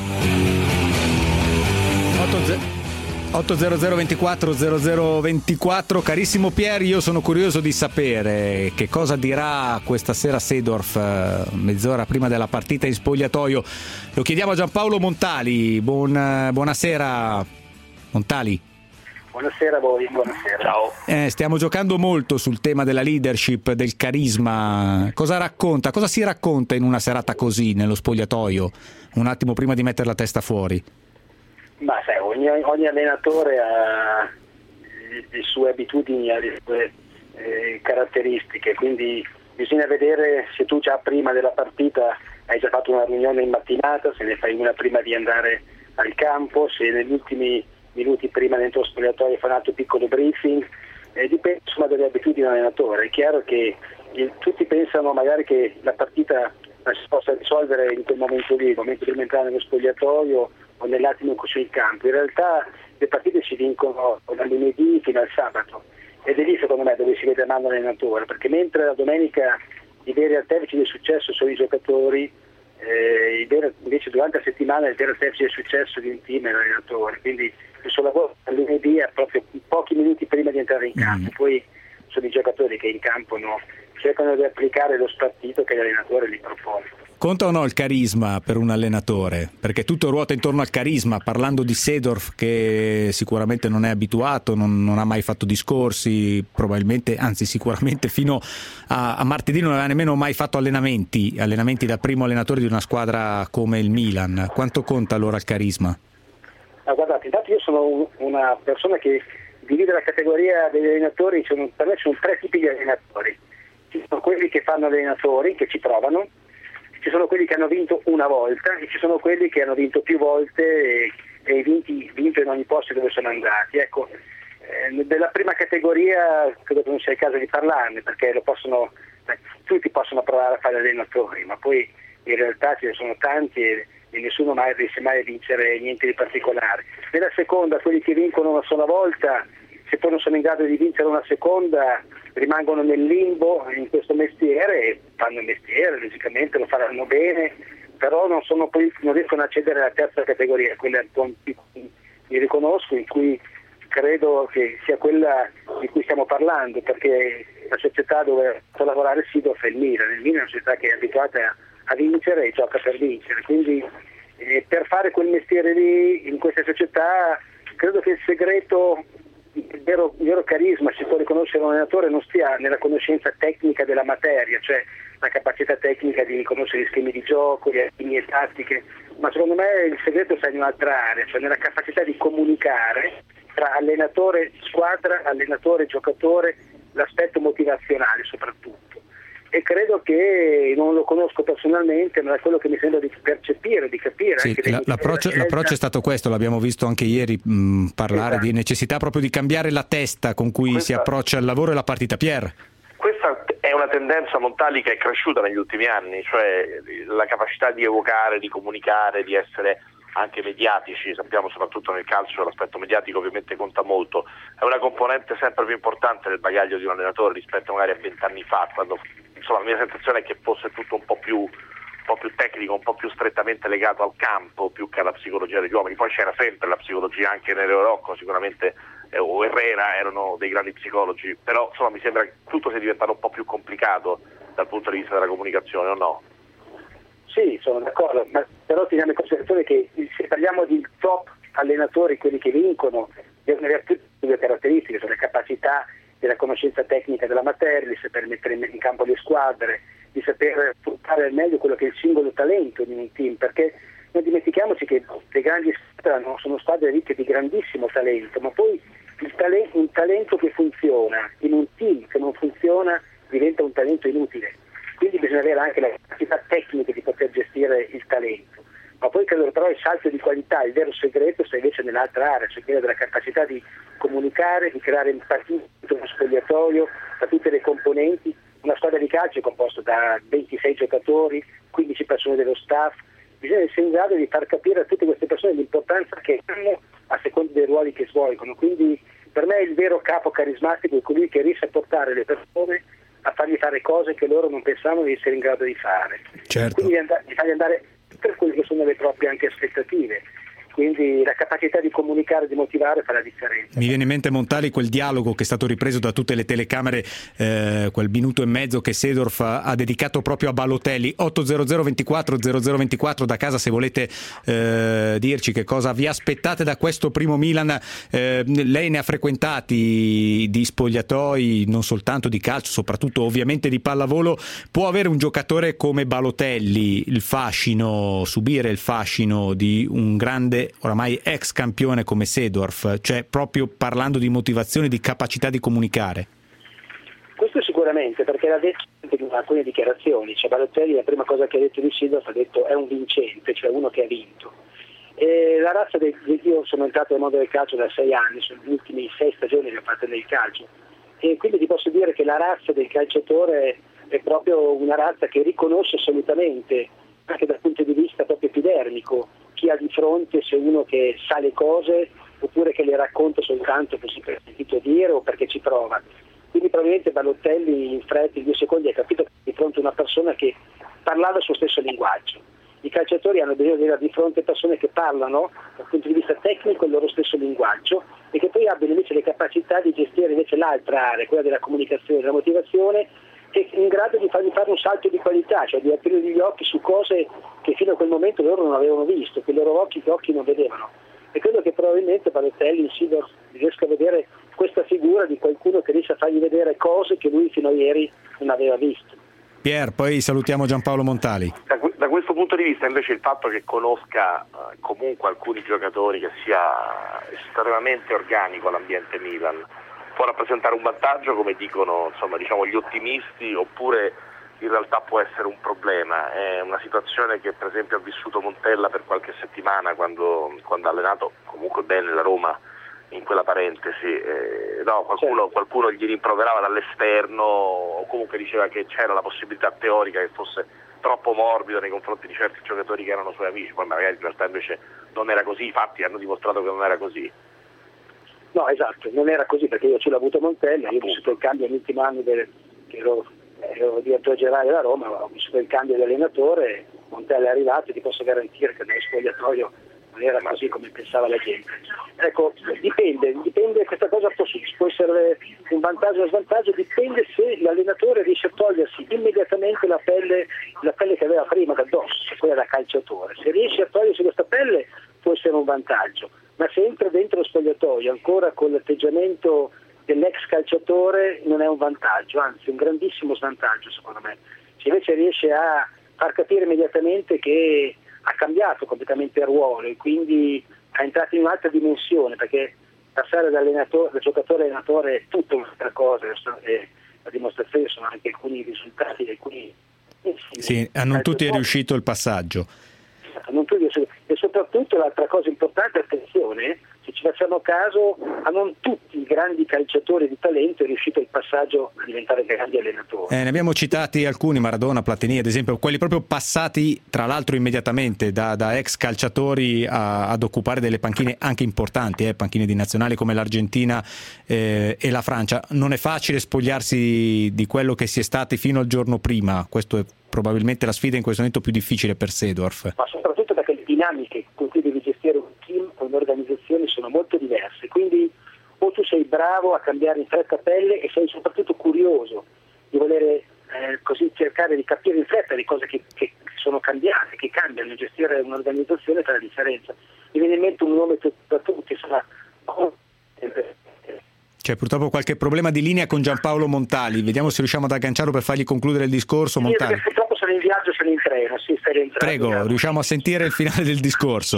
otto zero zero ventiquattro zero zero ventiquattro. Carissimo Pier, io sono curioso di sapere che cosa dirà questa sera Seedorf mezz'ora prima della partita in spogliatoio. Lo chiediamo a Giampaolo Montali. Buon, buonasera Montali. Buonasera a voi, buonasera. Ciao. Eh, stiamo giocando molto sul tema della leadership, del carisma. Cosa racconta? Cosa si racconta in una serata così nello spogliatoio? Un attimo prima di mettere la testa fuori. Ma sai, ogni, ogni allenatore ha le sue abitudini, ha le sue eh, caratteristiche, quindi bisogna vedere se tu già prima della partita hai già fatto una riunione in mattinata, se ne fai una prima di andare al campo, se negli ultimi minuti prima dentro lo spogliatoio fai un altro piccolo briefing, eh, dipende insomma dalle abitudini dell'allenatore. È chiaro che il, tutti pensano magari che la partita si possa risolvere risolvere in quel momento lì, il momento prima di entrare nello spogliatoio o nell'attimo in cui c'è il campo. In realtà le partite si vincono dal lunedì fino al sabato ed è lì secondo me dove si vede mano l'allenatore, perché mentre la domenica i veri artefici del successo sono i giocatori, eh, il vero, invece durante la settimana il vero artefice del successo di un team è l'allenatore, quindi il suo lavoro al lunedì è proprio pochi minuti prima di entrare in campo, mm. poi sono i giocatori che in campo no, cercano di applicare lo spartito che l'allenatore gli propone. Conta o no il carisma per un allenatore? Perché tutto ruota intorno al carisma, parlando di Seedorf che sicuramente non è abituato, non, non ha mai fatto discorsi, probabilmente, anzi sicuramente fino a, a martedì non aveva nemmeno mai fatto allenamenti, allenamenti da primo allenatore di una squadra come il Milan. Quanto conta allora il carisma? Ah, guardate, intanto io sono un, una persona che divide la categoria degli allenatori, sono, per me ci sono tre tipi di allenatori. Ci sono quelli che fanno allenatori, che ci provano, ci sono quelli che hanno vinto una volta e ci sono quelli che hanno vinto più volte e, e vinti, vinto in ogni posto dove sono andati. Ecco, eh, della prima categoria credo che non sia il caso di parlarne, perché lo possono, eh, tutti possono provare a fare allenatori, ma poi in realtà ce ne sono tanti e, e nessuno mai riesce mai a vincere niente di particolare. Nella seconda, quelli che vincono una sola volta, se poi non sono in grado di vincere una seconda, rimangono nel limbo in questo mestiere e fanno il mestiere, logicamente lo faranno bene, però non, sono poi, non riescono a accedere alla terza categoria, quella in cui mi riconosco, in cui credo che sia quella di cui stiamo parlando, perché la società dove ha fatto lavorare Seedorf è il Milan. Il Milan è una società che è abituata a, a vincere e gioca per vincere, quindi eh, per fare quel mestiere lì in queste società credo che il segreto, il vero, il vero carisma si può riconoscere un allenatore non stia nella conoscenza tecnica della materia, cioè la capacità tecnica di conoscere gli schemi di gioco, le linee tattiche, ma secondo me il segreto sta in un'altra area, cioè nella capacità di comunicare tra allenatore, squadra, allenatore, giocatore, l'aspetto motivazionale soprattutto. E credo che, non lo conosco personalmente, ma è quello che mi sembra di percepire, di capire. Sì, anche la, l'approccio, l'approccio è stato questo, l'abbiamo visto anche ieri mh, parlare esatto. di necessità proprio di cambiare la testa con cui questa, si approccia il lavoro e la partita. Pier? Questa è una tendenza Montali che è cresciuta negli ultimi anni, cioè la capacità di evocare, di comunicare, di essere anche mediatici. Sappiamo soprattutto nel calcio l'aspetto mediatico ovviamente conta molto, è una componente sempre più importante del bagaglio di un allenatore rispetto magari a vent'anni fa, quando insomma la mia sensazione è che fosse tutto un po' più un po' più tecnico, un po' più strettamente legato al campo più che alla psicologia degli uomini. Poi c'era sempre la psicologia, anche Nereo Rocco sicuramente eh, o Herrera erano dei grandi psicologi, però insomma mi sembra che tutto sia diventato un po' più complicato dal punto di vista della comunicazione, o no? Sì, sono d'accordo, ma però teniamo in considerazione che se parliamo di top allenatori, quelli che vincono, devono avere tutte due caratteristiche, sono le capacità della conoscenza tecnica della materia, di saper mettere in campo le squadre, di saper sfruttare al meglio quello che è il singolo talento di un team, perché non dimentichiamoci che le grandi squadre non sono squadre ricche di grandissimo talento, ma poi il tale- un talento che funziona in un team che non funziona diventa un talento inutile. Quindi bisogna avere anche la capacità tecnica di poter gestire il talento, ma poi credo però il salto di qualità, il vero segreto sta invece nell'altra area, cioè quella della capacità di comunicare, di creare empatia in uno spogliatoio, da tutte le componenti. Una squadra di calcio è composta da ventisei giocatori, quindici persone dello staff, bisogna essere in grado di far capire a tutte queste persone l'importanza che hanno a seconda dei ruoli che svolgono. Quindi per me il vero capo carismatico è colui che riesce a portare le persone a fargli fare cose che loro non pensavano di essere in grado di fare. Certo. Quindi di fargli andare per quelle che sono le proprie anche aspettative. Quindi la capacità di comunicare, di motivare fa la differenza. Mi viene in mente, Montali, quel dialogo che è stato ripreso da tutte le telecamere, eh, quel minuto e mezzo che Seedorf ha, ha dedicato proprio a Balotelli. otto zero zero ventiquattro zero zero ventiquattro da casa, se volete eh, dirci che cosa vi aspettate da questo primo Milan. Eh, lei ne ha frequentati di spogliatoi, non soltanto di calcio, soprattutto ovviamente di pallavolo. Può avere un giocatore come Balotelli il fascino, subire il fascino di un grande oramai ex campione come Seedorf, cioè proprio parlando di motivazione, di capacità di comunicare? Questo sicuramente, perché l'ha detto anche in alcune dichiarazioni, cioè Balotelli la prima cosa che ha detto di Seedorf ha detto è un vincente, cioè uno che ha vinto. E la razza del, io sono entrato nel mondo del calcio da sei anni, sono gli ultimi sei stagioni che ho fatto nel calcio, e quindi ti posso dire che la razza del calciatore è proprio una razza che riconosce assolutamente anche dal punto di vista proprio epidermico, chi ha di fronte, se uno che sa le cose oppure che le racconta soltanto così per sentito dire o perché ci prova. Quindi probabilmente Balotelli in fretta, in due secondi, ha capito che di fronte a una persona che parlava il suo stesso linguaggio. I calciatori hanno bisogno di avere di fronte persone che parlano dal punto di vista tecnico il loro stesso linguaggio e che poi abbiano invece le capacità di gestire invece l'altra area, quella della comunicazione, della motivazione, che è in grado di fargli fare un salto di qualità, cioè di aprire gli occhi su cose che fino a quel momento loro non avevano visto, che i loro occhi, gli occhi non vedevano. E credo che probabilmente Balotelli in Seedorf riesca a vedere questa figura di qualcuno che riesce a fargli vedere cose che lui fino a ieri non aveva visto. Pier, poi salutiamo Giampaolo Montali. Da, da questo punto di vista invece il fatto che conosca eh, comunque alcuni giocatori, che sia estremamente organico l'ambiente Milan, può rappresentare un vantaggio, come dicono insomma, diciamo, gli ottimisti, oppure in realtà può essere un problema. È una situazione che per esempio ha vissuto Montella per qualche settimana quando, quando ha allenato comunque bene la Roma in quella parentesi. Eh, no, qualcuno, qualcuno gli rimproverava dall'esterno o comunque diceva che c'era la possibilità teorica che fosse troppo morbido nei confronti di certi giocatori che erano suoi amici, poi magari in realtà invece non era così, i fatti hanno dimostrato che non era così. No, esatto, non era così, perché io ce l'ho avuto Montella, io ho vissuto il cambio negli anni del, che ero, ero direttore generale della Roma, ho vissuto il cambio di allenatore, Montella è arrivato e ti posso garantire che nello spogliatoio non era così come pensava la gente. Ecco, dipende, dipende, questa cosa può, può essere un vantaggio o uno svantaggio, dipende se l'allenatore riesce a togliersi immediatamente la pelle, la pelle che aveva prima da addosso, quella da calciatore. Se riesce a togliersi questa pelle può essere un vantaggio, ma se entra dentro lo spogliatoio ancora con l'atteggiamento dell'ex calciatore non è un vantaggio, anzi un grandissimo svantaggio secondo me. Se invece riesce a far capire immediatamente che ha cambiato completamente il ruolo e quindi è entrato in un'altra dimensione, perché passare da, allenatore, da giocatore a allenatore è tutta un'altra cosa, e la dimostrazione sono anche alcuni risultati di alcuni. Sì, a non tutti è riuscito il passaggio. Non tutti, e soprattutto l'altra cosa importante, attenzione, se ci facciamo caso, a non tutti i grandi calciatori di talento è riuscito il passaggio a diventare grandi allenatori. Eh, ne abbiamo citati alcuni, Maradona, Platini ad esempio, quelli proprio passati tra l'altro immediatamente da, da ex calciatori a, ad occupare delle panchine anche importanti, eh, panchine di nazionali come l'Argentina eh, e la Francia. Non è facile spogliarsi di quello che si è stati fino al giorno prima, questo è probabilmente la sfida in questo momento più difficile per Seedorf. Ma soprattutto perché le dinamiche con cui devi gestire un team o un'organizzazione sono molto diverse, quindi o tu sei bravo a cambiare in fretta pelle e sei soprattutto curioso di volere eh, così cercare di capire in fretta le cose che, che sono cambiate, che cambiano, gestire un'organizzazione tra la differenza. Mi viene in mente un nome per tutti, sarà... C'è purtroppo qualche problema di linea con Giampaolo Montali, vediamo se riusciamo ad agganciarlo per fargli concludere il discorso. Sì, Montali. Purtroppo sono in viaggio, sono in treno, sì, stai in treno. Prego, riusciamo a sentire il finale del discorso.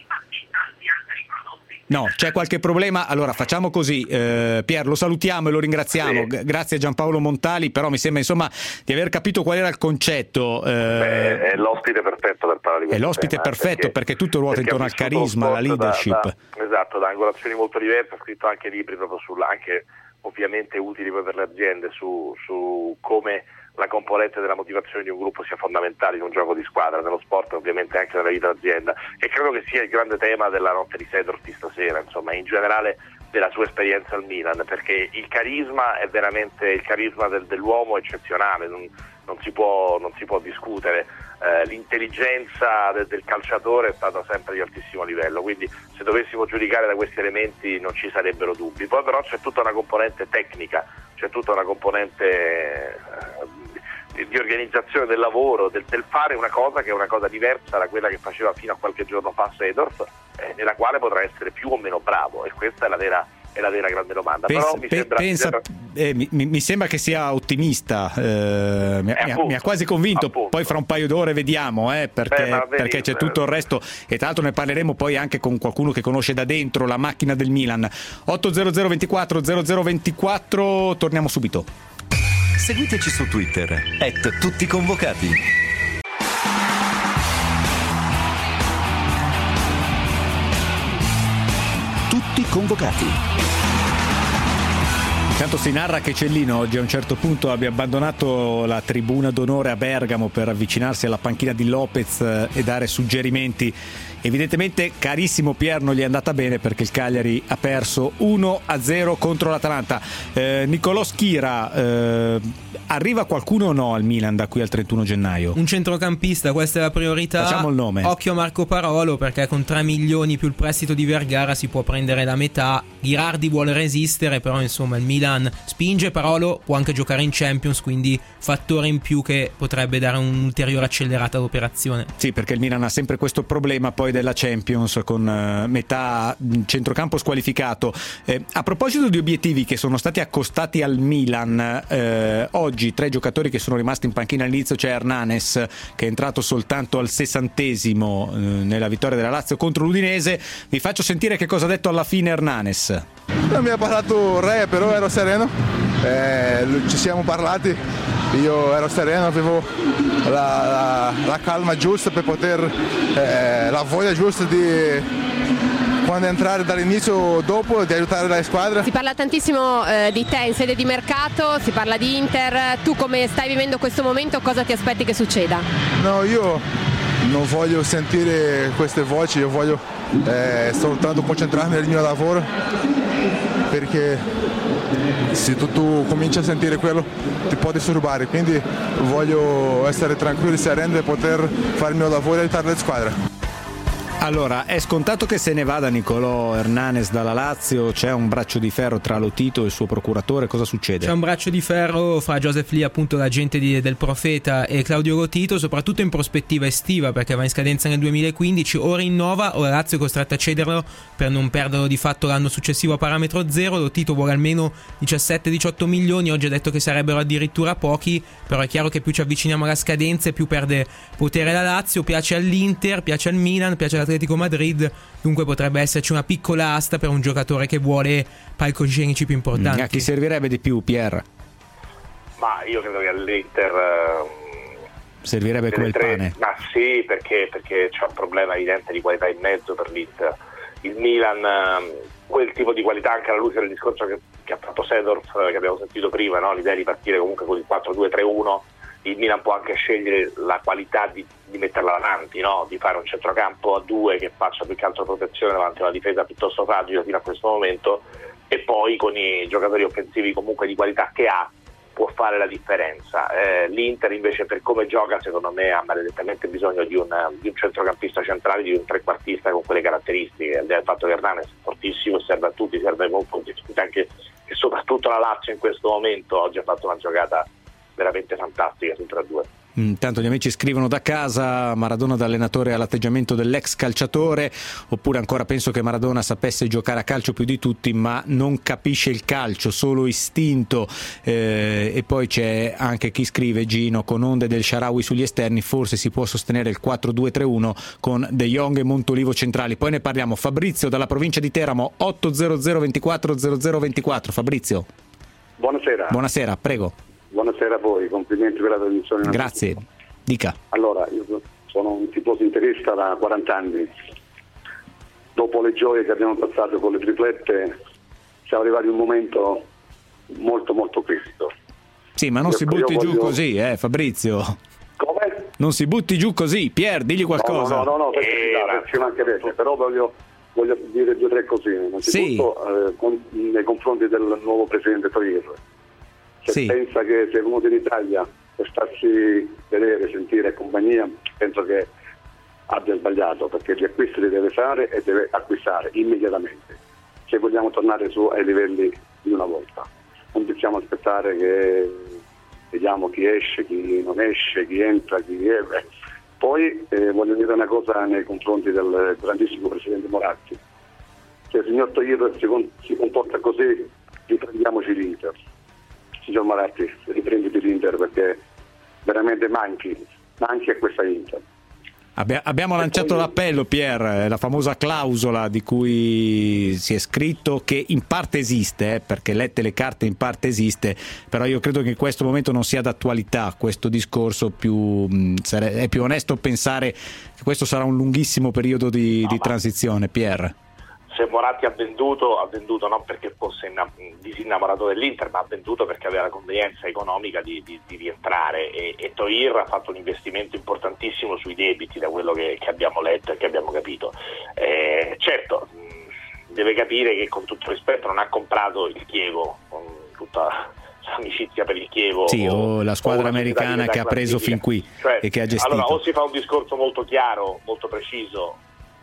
No, c'è qualche problema? Allora facciamo così, eh, Pier, lo salutiamo e lo ringraziamo, sì. G- grazie a Giampaolo Montali, però mi sembra insomma di aver capito qual era il concetto. Eh, Beh, è l'ospite perfetto per parlare di questo. È l'ospite tema, perfetto perché, perché tutto ruota intorno al carisma, alla leadership. Da, da, esatto, da angolazioni molto diverse, ha scritto anche libri proprio sulla, anche ovviamente utili per le aziende, su, su come la componente della motivazione di un gruppo sia fondamentale in un gioco di squadra, nello sport e ovviamente anche nella vita d'azienda, e credo che sia il grande tema della notte di Seedorf di stasera, insomma, in generale della sua esperienza al Milan, perché il carisma è veramente il carisma del, dell'uomo eccezionale, non, non, si può, non si può discutere, eh, l'intelligenza del, del calciatore è stata sempre di altissimo livello, quindi se dovessimo giudicare da questi elementi non ci sarebbero dubbi. Poi però c'è tutta una componente tecnica, c'è tutta una componente eh, di organizzazione del lavoro, del, del fare una cosa che è una cosa diversa da quella che faceva fino a qualche giorno fa Seedorf, eh, nella quale potrà essere più o meno bravo, e questa è la vera, è la vera grande domanda. Pensa, Però mi, pe, sembra, pensa, mi, sembra... Eh, mi, mi sembra che sia ottimista, eh, mi, appunto, mi ha quasi convinto, appunto. Poi fra un paio d'ore vediamo, eh, perché, Beh, perché c'è tutto il resto, e tra l'altro ne parleremo poi anche con qualcuno che conosce da dentro la macchina del Milan. otto zero zero ventiquattro zero zero ventiquattro, torniamo subito. Seguiteci su Twitter, at tutti convocati. Tutti convocati. Intanto si narra che Cellino oggi a un certo punto abbia abbandonato la tribuna d'onore a Bergamo per avvicinarsi alla panchina di Lopez e dare suggerimenti. Evidentemente, carissimo Pier, non gli è andata bene perché il Cagliari ha perso uno a zero contro l'Atalanta. eh, Nicolò Schira, eh, arriva qualcuno o no al Milan da qui al trentuno gennaio? Un centrocampista, questa è la priorità. Facciamo il nome. Occhio a Marco Parolo, perché con tre milioni più il prestito di Vergara si può prendere la metà. Ghirardi vuole resistere, però insomma il Milan spinge. Parolo può anche giocare in Champions, quindi fattore in più che potrebbe dare un'ulteriore accelerata all'operazione. Sì, perché il Milan ha sempre questo problema poi della Champions con uh, metà centrocampo squalificato. Eh, a proposito di obiettivi che sono stati accostati al Milan, eh, oggi tre giocatori che sono rimasti in panchina all'inizio. C'è Hernanes che è entrato soltanto al sessantesimo eh, nella vittoria della Lazio contro l'Udinese. Vi faccio sentire che cosa ha detto alla fine Hernanes. Non mi ha parlato re, però ero sereno, eh, ci siamo parlati, io ero sereno, avevo la, la, la calma giusta per poter, eh, la voglia giusta di quando entrare dall'inizio o dopo, di aiutare la squadra. Si parla tantissimo eh, di te in sede di mercato, si parla di Inter, tu come stai vivendo questo momento, cosa ti aspetti che succeda? No, io non voglio sentire queste voci, io voglio eh, soltanto concentrarmi nel mio lavoro, perché se tu, tu cominci a sentire quello ti può disturbare, quindi voglio essere tranquillo e sereno e poter fare il mio lavoro e aiutare la squadra. Allora, è scontato che se ne vada Nicolò Hernanes dalla Lazio? C'è un braccio di ferro tra Lotito e il suo procuratore? Cosa succede? C'è un braccio di ferro fra Joseph Lee, appunto l'agente di, del Profeta, e Claudio Lotito, soprattutto in prospettiva estiva, perché va in scadenza nel duemilaquindici, o rinnova o la Lazio è costretta a cederlo per non perderlo di fatto l'anno successivo a parametro zero. Lotito vuole almeno diciassette diciotto milioni, oggi ha detto che sarebbero addirittura pochi, però è chiaro che più ci avviciniamo alla scadenza e più perde potere la Lazio. Piace all'Inter, piace al Milan, piace all'Atletico Madrid, dunque potrebbe esserci una piccola asta per un giocatore che vuole palcoscenici più importanti. A chi servirebbe di più, Pier? Ma io credo che all'Inter servirebbe come il tre, pane. Ma sì, perché, perché c'è un problema evidente di qualità in mezzo per l'Inter. Il Milan, quel tipo di qualità, anche alla luce del discorso che, che ha fatto Seedorf, che abbiamo sentito prima, no? L'idea di partire comunque con il quattro due tre uno, il Milan può anche scegliere la qualità di, di metterla davanti, no? Di fare un centrocampo a due che faccia più che altro protezione davanti a una difesa piuttosto fragile fino a questo momento, e poi con i giocatori offensivi comunque di qualità che ha può fare la differenza. Eh, L'Inter invece, per come gioca, secondo me ha maledettamente bisogno di un, di un centrocampista centrale, di un trequartista con quelle caratteristiche. Al fatto che Hernanes è fortissimo, serve a tutti, serve molto, anche e soprattutto la Lazio in questo momento oggi ha fatto una giocata veramente fantastica sul tre a due. Intanto gli amici scrivono da casa: Maradona da allenatore all'atteggiamento dell'ex calciatore, oppure ancora penso che Maradona sapesse giocare a calcio più di tutti ma non capisce il calcio, solo istinto. Eh, e poi c'è anche chi scrive, Gino, con onde del Shaarawy sugli esterni forse si può sostenere il quattro due tre uno con De Jong e Montolivo centrali. Poi ne parliamo. Fabrizio dalla provincia di Teramo, otto zero zero ventiquattro zero zero ventiquattro. Fabrizio, buonasera. Buonasera, prego. Buonasera a voi, complimenti per la trasmissione. Grazie, dica. Allora, io sono un tifoso interista da quaranta anni. Dopo le gioie che abbiamo passato con le triplette, siamo arrivati a un momento molto molto critico. Sì, ma non io, si butti giù voglio... così, eh, Fabrizio. Come? Non si butti giù così. Pier, digli qualcosa. No, no, no, no, perché ci mancherebbe, però voglio, voglio dire due o tre cosine. Innanzitutto, sì. eh, con, nei confronti del nuovo presidente Torriere. Se sì. pensa che sia venuto in Italia per starsi vedere, sentire e compagnia, penso che abbia sbagliato, perché gli acquisti li deve fare e deve acquistare immediatamente se vogliamo tornare su ai livelli di una volta. Non possiamo aspettare che vediamo chi esce, chi non esce, chi entra, chi è. Poi eh, voglio dire una cosa nei confronti del grandissimo presidente Moratti: se il signor Togliere si, si comporta così, riprendiamoci l'Inter. Signor Moratti, riprenditi l'Inter, perché veramente manchi, manchi a questa Inter. Abbia, abbiamo e lanciato poi... l'appello, Pier, la famosa clausola di cui si è scritto, che in parte esiste, eh, perché lette le carte in parte esiste, però io credo che in questo momento non sia d'attualità questo discorso, più mh, sare- è più onesto pensare che questo sarà un lunghissimo periodo di, no, di transizione, Pier. se Moratti ha venduto, ha venduto non perché fosse inna- disinnamorato dell'Inter, ma ha venduto perché aveva la convenienza economica di, di, di rientrare, e, e Thohir ha fatto un investimento importantissimo sui debiti, da quello che, che abbiamo letto e che abbiamo capito. Eh, certo, mh, deve capire che, con tutto rispetto, non ha comprato il Chievo, con tutta l'amicizia per il Chievo, sì, o, o la squadra o americana che ha preso fin qui, cioè, e che ha gestito. Allora, o si fa un discorso molto chiaro, molto preciso,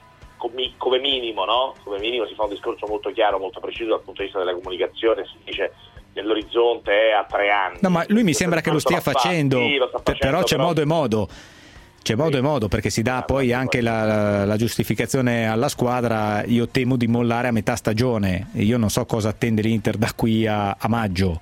come minimo, no? Come minimo si fa un discorso molto chiaro, molto preciso dal punto di vista della comunicazione, si dice nell'orizzonte è a tre anni. No, ma lui mi sembra che lo stia facendo, sì, lo sta facendo, però c'è però... modo e modo. C'è modo sì. e modo, perché si dà ah, poi anche la, la giustificazione alla squadra: io temo di mollare a metà stagione, e io non so cosa attende l'Inter da qui a, a maggio.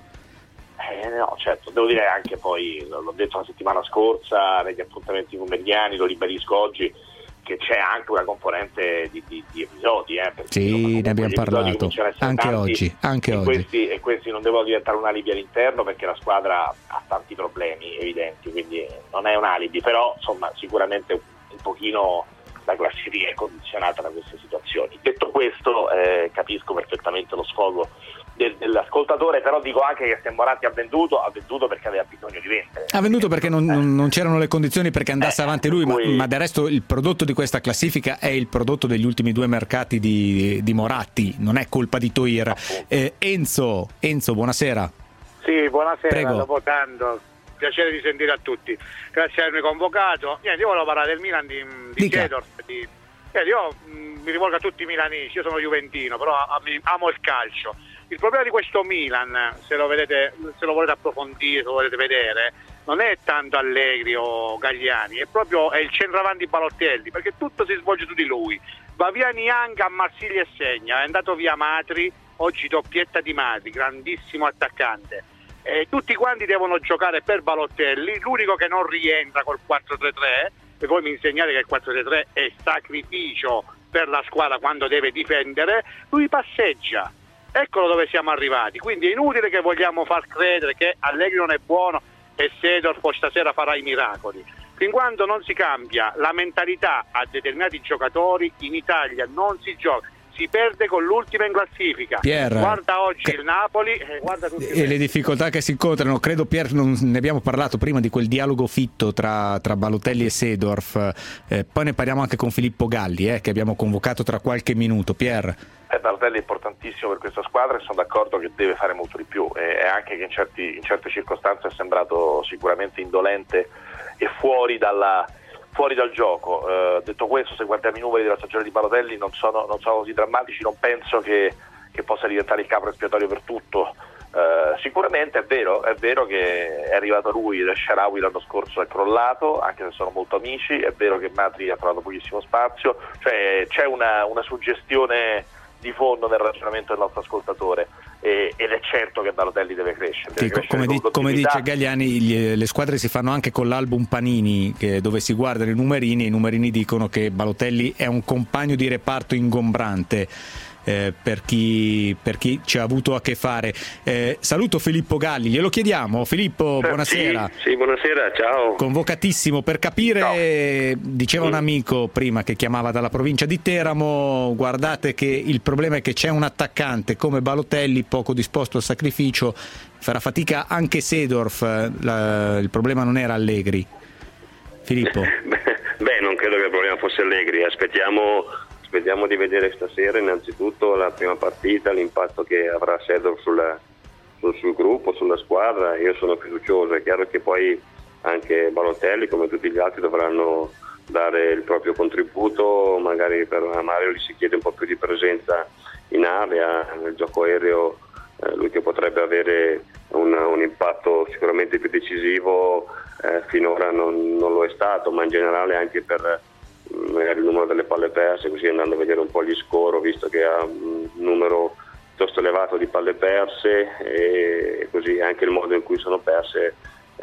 Eh, no, certo, devo dire anche, poi l'ho detto la settimana scorsa negli appuntamenti pomeridiani, lo ribadisco oggi, che c'è anche una componente di, di, di episodi, eh, sì, ne abbiamo parlato anche oggi, anche e oggi. Questi, e questi non devono diventare un alibi all'interno, perché la squadra ha tanti problemi evidenti, quindi non è un alibi, però insomma sicuramente un, un pochino la classifica è condizionata da queste situazioni. Detto questo, eh, capisco perfettamente lo sfogo Del, dell'ascoltatore, però dico anche che se Moratti ha venduto, ha venduto perché aveva bisogno di vendere. Ha venduto perché non, non, non c'erano le condizioni perché andasse eh, avanti lui, cui... ma, ma del resto il prodotto di questa classifica è il prodotto degli ultimi due mercati di, di Moratti, non è colpa di Thohir. Eh, Enzo, Enzo, buonasera. Sì, buonasera, Prego. Dopo tanto, piacere di sentire a tutti. Grazie di avermi convocato. Niente, io volevo parlare del Milan di, di Seedorf, di... Io mh, mi rivolgo a tutti i milanesi, io sono juventino, però a, a, amo il calcio. Il problema di questo Milan, se lo vedete, se lo volete approfondire, se lo volete vedere, non è tanto Allegri o Galliani, è proprio è il centravanti Balotelli, perché tutto si svolge su di lui. Va via Niang a Marsiglia e segna, è andato via Matri, oggi doppietta di Matri, grandissimo attaccante. E tutti quanti devono giocare per Balotelli, l'unico che non rientra col quattro tre tre, e voi mi insegnate che il quattro tre tre è sacrificio per la squadra quando deve difendere, lui passeggia. Eccolo dove siamo arrivati, quindi è inutile che vogliamo far credere che Allegri non è buono e Seedorf stasera farà i miracoli. Fin quando non si cambia la mentalità a determinati giocatori, in Italia non si gioca, si perde con l'ultima in classifica. Pier, guarda oggi che... il Napoli e guarda tutti e le difficoltà che si incontrano. Credo, Pier, non ne abbiamo parlato prima di quel dialogo fitto tra, tra Balotelli e Seedorf, eh, poi ne parliamo anche con Filippo Galli, eh, che abbiamo convocato tra qualche minuto. Pier? Eh, Balotelli è importantissimo per questa squadra e sono d'accordo che deve fare molto di più, e, e anche che in, certi, in certe circostanze è sembrato sicuramente indolente e fuori dalla fuori dal gioco. Eh, detto questo, se guardiamo i numeri della stagione di Balotelli non sono, non sono così drammatici, non penso che, che possa diventare il capro espiatorio per tutto. Eh, sicuramente è vero, è vero che è arrivato lui, il Shaarawy l'anno scorso è crollato, anche se sono molto amici, è vero che Matri ha trovato pochissimo spazio, cioè c'è una, una suggestione di fondo nel ragionamento del nostro ascoltatore, e, ed è certo che Balotelli deve crescere, deve sì, crescere come, di, come dice Gagliani, gli, le squadre si fanno anche con l'album Panini, che, dove si guardano i numerini, e i numerini dicono che Balotelli è un compagno di reparto ingombrante. Eh, per chi, per chi ci ha avuto a che fare. Eh, saluto Filippo Galli, glielo chiediamo. Filippo, buonasera. Sì, sì, buonasera, ciao. Convocatissimo per capire, ciao. Diceva un amico prima che chiamava dalla provincia di Teramo, guardate che il problema è che c'è un attaccante come Balotelli poco disposto al sacrificio, farà fatica anche Seedorf, la, il problema non era Allegri. Filippo? Beh, non credo che il problema fosse Allegri, aspettiamo Vediamo di vedere stasera innanzitutto la prima partita, l'impatto che avrà Seedorf sul, sul, sul gruppo, sulla squadra. Io sono fiducioso, è chiaro che poi anche Balotelli come tutti gli altri dovranno dare il proprio contributo, magari per Mario gli si chiede un po' più di presenza in area, nel gioco aereo, eh, lui che potrebbe avere un, un impatto sicuramente più decisivo, eh, finora non, non lo è stato, ma in generale anche per magari il numero delle palle perse, così andando a vedere un po' gli score, visto che ha un numero piuttosto elevato di palle perse, e così anche il modo in cui sono perse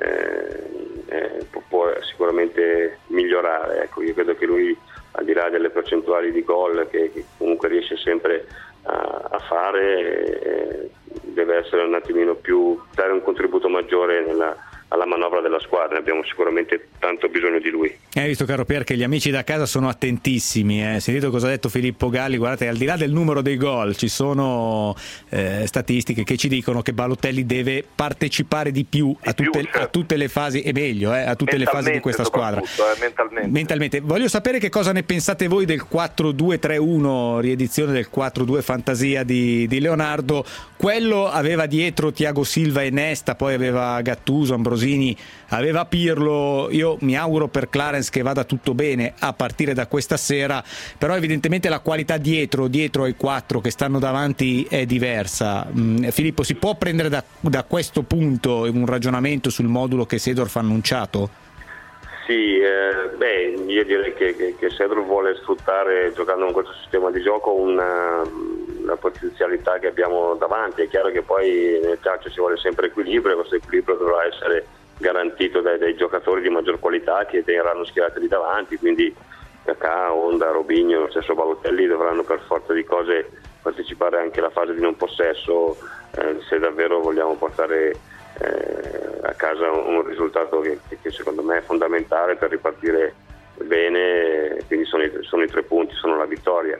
eh, eh, può sicuramente migliorare. Ecco, io credo che lui, al di là delle percentuali di gol che, che comunque riesce sempre a, a fare, eh, deve essere un attimino più, dare un contributo maggiore nella alla manovra della squadra, abbiamo sicuramente tanto bisogno di lui. Hai visto, caro Pier, che gli amici da casa sono attentissimi, eh? Sentito cosa ha detto Filippo Galli. Guardate, al di là del numero dei gol ci sono eh, statistiche che ci dicono che Balotelli deve partecipare di più, di a, tutte, più certo. a tutte le fasi, e meglio, eh, a tutte le fasi di questa squadra. Eh, mentalmente. mentalmente. Voglio sapere che cosa ne pensate voi del quattro due tre uno, riedizione del quattro due fantasia di, di Leonardo. Quello aveva dietro Thiago Silva e Nesta, poi aveva Gattuso, Ambrosini, aveva Pirlo. Io mi auguro per Clarence che vada tutto bene a partire da questa sera, però evidentemente la qualità dietro dietro ai quattro che stanno davanti è diversa. Mm, Filippo, si può prendere da, da questo punto un ragionamento sul modulo che Seedorf ha annunciato? Sì, eh, beh, io direi che, che, che Seedorf vuole sfruttare, giocando con questo sistema di gioco, una, una potenzialità che abbiamo davanti. È chiaro che poi nel calcio ci vuole sempre equilibrio, e questo equilibrio dovrà essere garantito dai, dai giocatori di maggior qualità che verranno schierati lì davanti, quindi Kaká, Honda, Robinho, lo stesso Balotelli dovranno per forza di cose partecipare anche alla fase di non possesso, eh, se davvero vogliamo portare eh, a casa un risultato che, che secondo me è fondamentale per ripartire bene. Quindi sono i, sono i tre punti, sono la vittoria.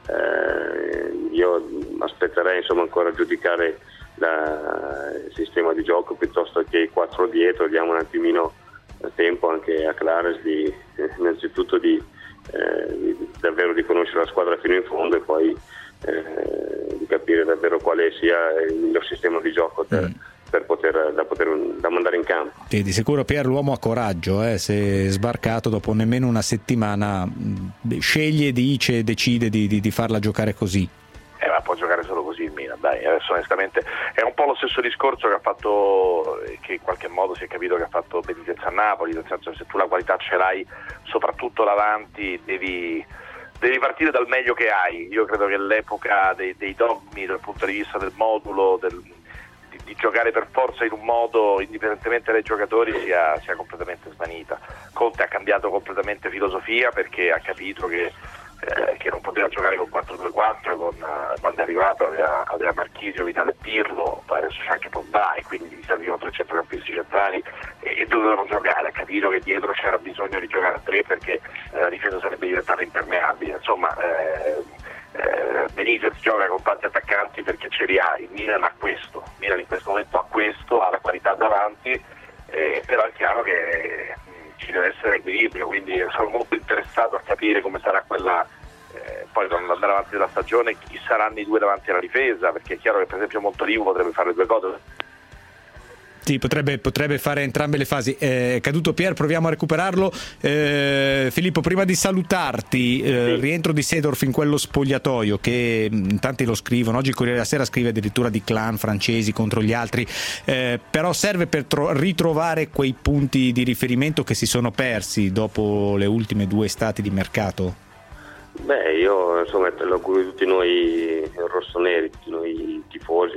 Eh, io aspetterei insomma ancora a giudicare la, il sistema di gioco piuttosto che i quattro dietro. Diamo un attimino tempo anche a Clarence di eh, innanzitutto di, eh, di davvero di conoscere la squadra fino in fondo, e poi eh, di capire davvero quale sia il miglior sistema di gioco per, mm. per poter, da poter da mandare in campo. Sì, di sicuro Pier l'uomo ha coraggio, eh, se è sbarcato dopo nemmeno una settimana sceglie, dice, decide di, di, di farla giocare così. Eh, ma può giocare solo così il Milan, dai, adesso onestamente è un po' lo stesso discorso che ha fatto, che in qualche modo si è capito che ha fatto Benitez a Napoli, nel senso che se tu la qualità ce l'hai soprattutto davanti devi, devi partire dal meglio che hai. Io credo che l'epoca dei, dei dogmi dal punto di vista del modulo, del, di, di giocare per forza in un modo indipendentemente dai giocatori sia, sia completamente svanita. Conte ha cambiato completamente filosofia perché ha capito che Eh, che non poteva giocare con quattro due quattro, con, uh, quando è arrivato aveva, aveva Marchisio, Vitale e Pirlo, poi adesso c'è anche Pogba, e quindi gli servivano tre centrocampisti centrali e, e dovevano giocare. Ha capito che dietro c'era bisogno di giocare a tre perché eh, la difesa sarebbe diventata impermeabile. Insomma, eh, eh, Benitez gioca con tanti attaccanti perché ce li ha. Il Milan ha questo, il Milan in questo momento ha questo, ha la qualità davanti, eh, però è chiaro che ci deve essere equilibrio, quindi sono molto interessato a capire come sarà quella, eh, poi quando andare avanti della stagione, chi saranno i due davanti alla difesa, perché è chiaro che per esempio Montolivo potrebbe fare due cose. Sì, potrebbe, potrebbe fare entrambe le fasi. È caduto Pier, proviamo a recuperarlo. Eh, Filippo, prima di salutarti, eh, sì. rientro di Seedorf in quello spogliatoio che in tanti lo scrivono. Oggi il Corriere della Sera scrive addirittura di clan francesi contro gli altri, eh, però serve per tro- ritrovare quei punti di riferimento che si sono persi dopo le ultime due estati di mercato? Beh, io insomma te lo auguro tutti noi rossoneri, tutti noi tifosi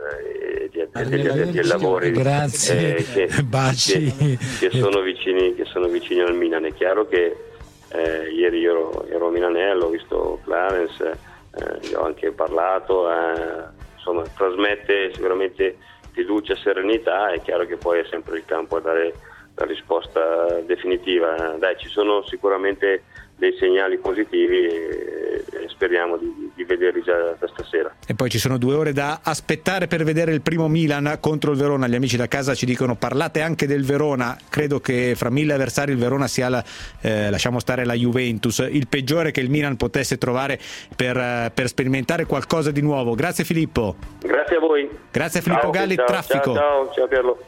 e di addetti lavori grazie, eh, che, che, che sono vicini che sono vicini al Milan. È chiaro che eh, ieri io ero, ero a Milanello, ho visto Clarence, eh, gli ho anche parlato, eh, insomma trasmette sicuramente fiducia e serenità. È chiaro che poi è sempre il campo a dare la risposta definitiva. Dai, ci sono sicuramente dei segnali positivi e, e speriamo di, di vederli già da stasera. E poi ci sono due ore da aspettare per vedere il primo Milan contro il Verona. Gli amici da casa ci dicono parlate anche del Verona. Credo che fra mille avversari il Verona sia la, eh, lasciamo stare la Juventus, il peggiore che il Milan potesse trovare per, per sperimentare qualcosa di nuovo. Grazie Filippo. Grazie a voi. Grazie a Filippo ciao, Galli. ciao, Traffico. Ciao, ciao, ciao Pierlo.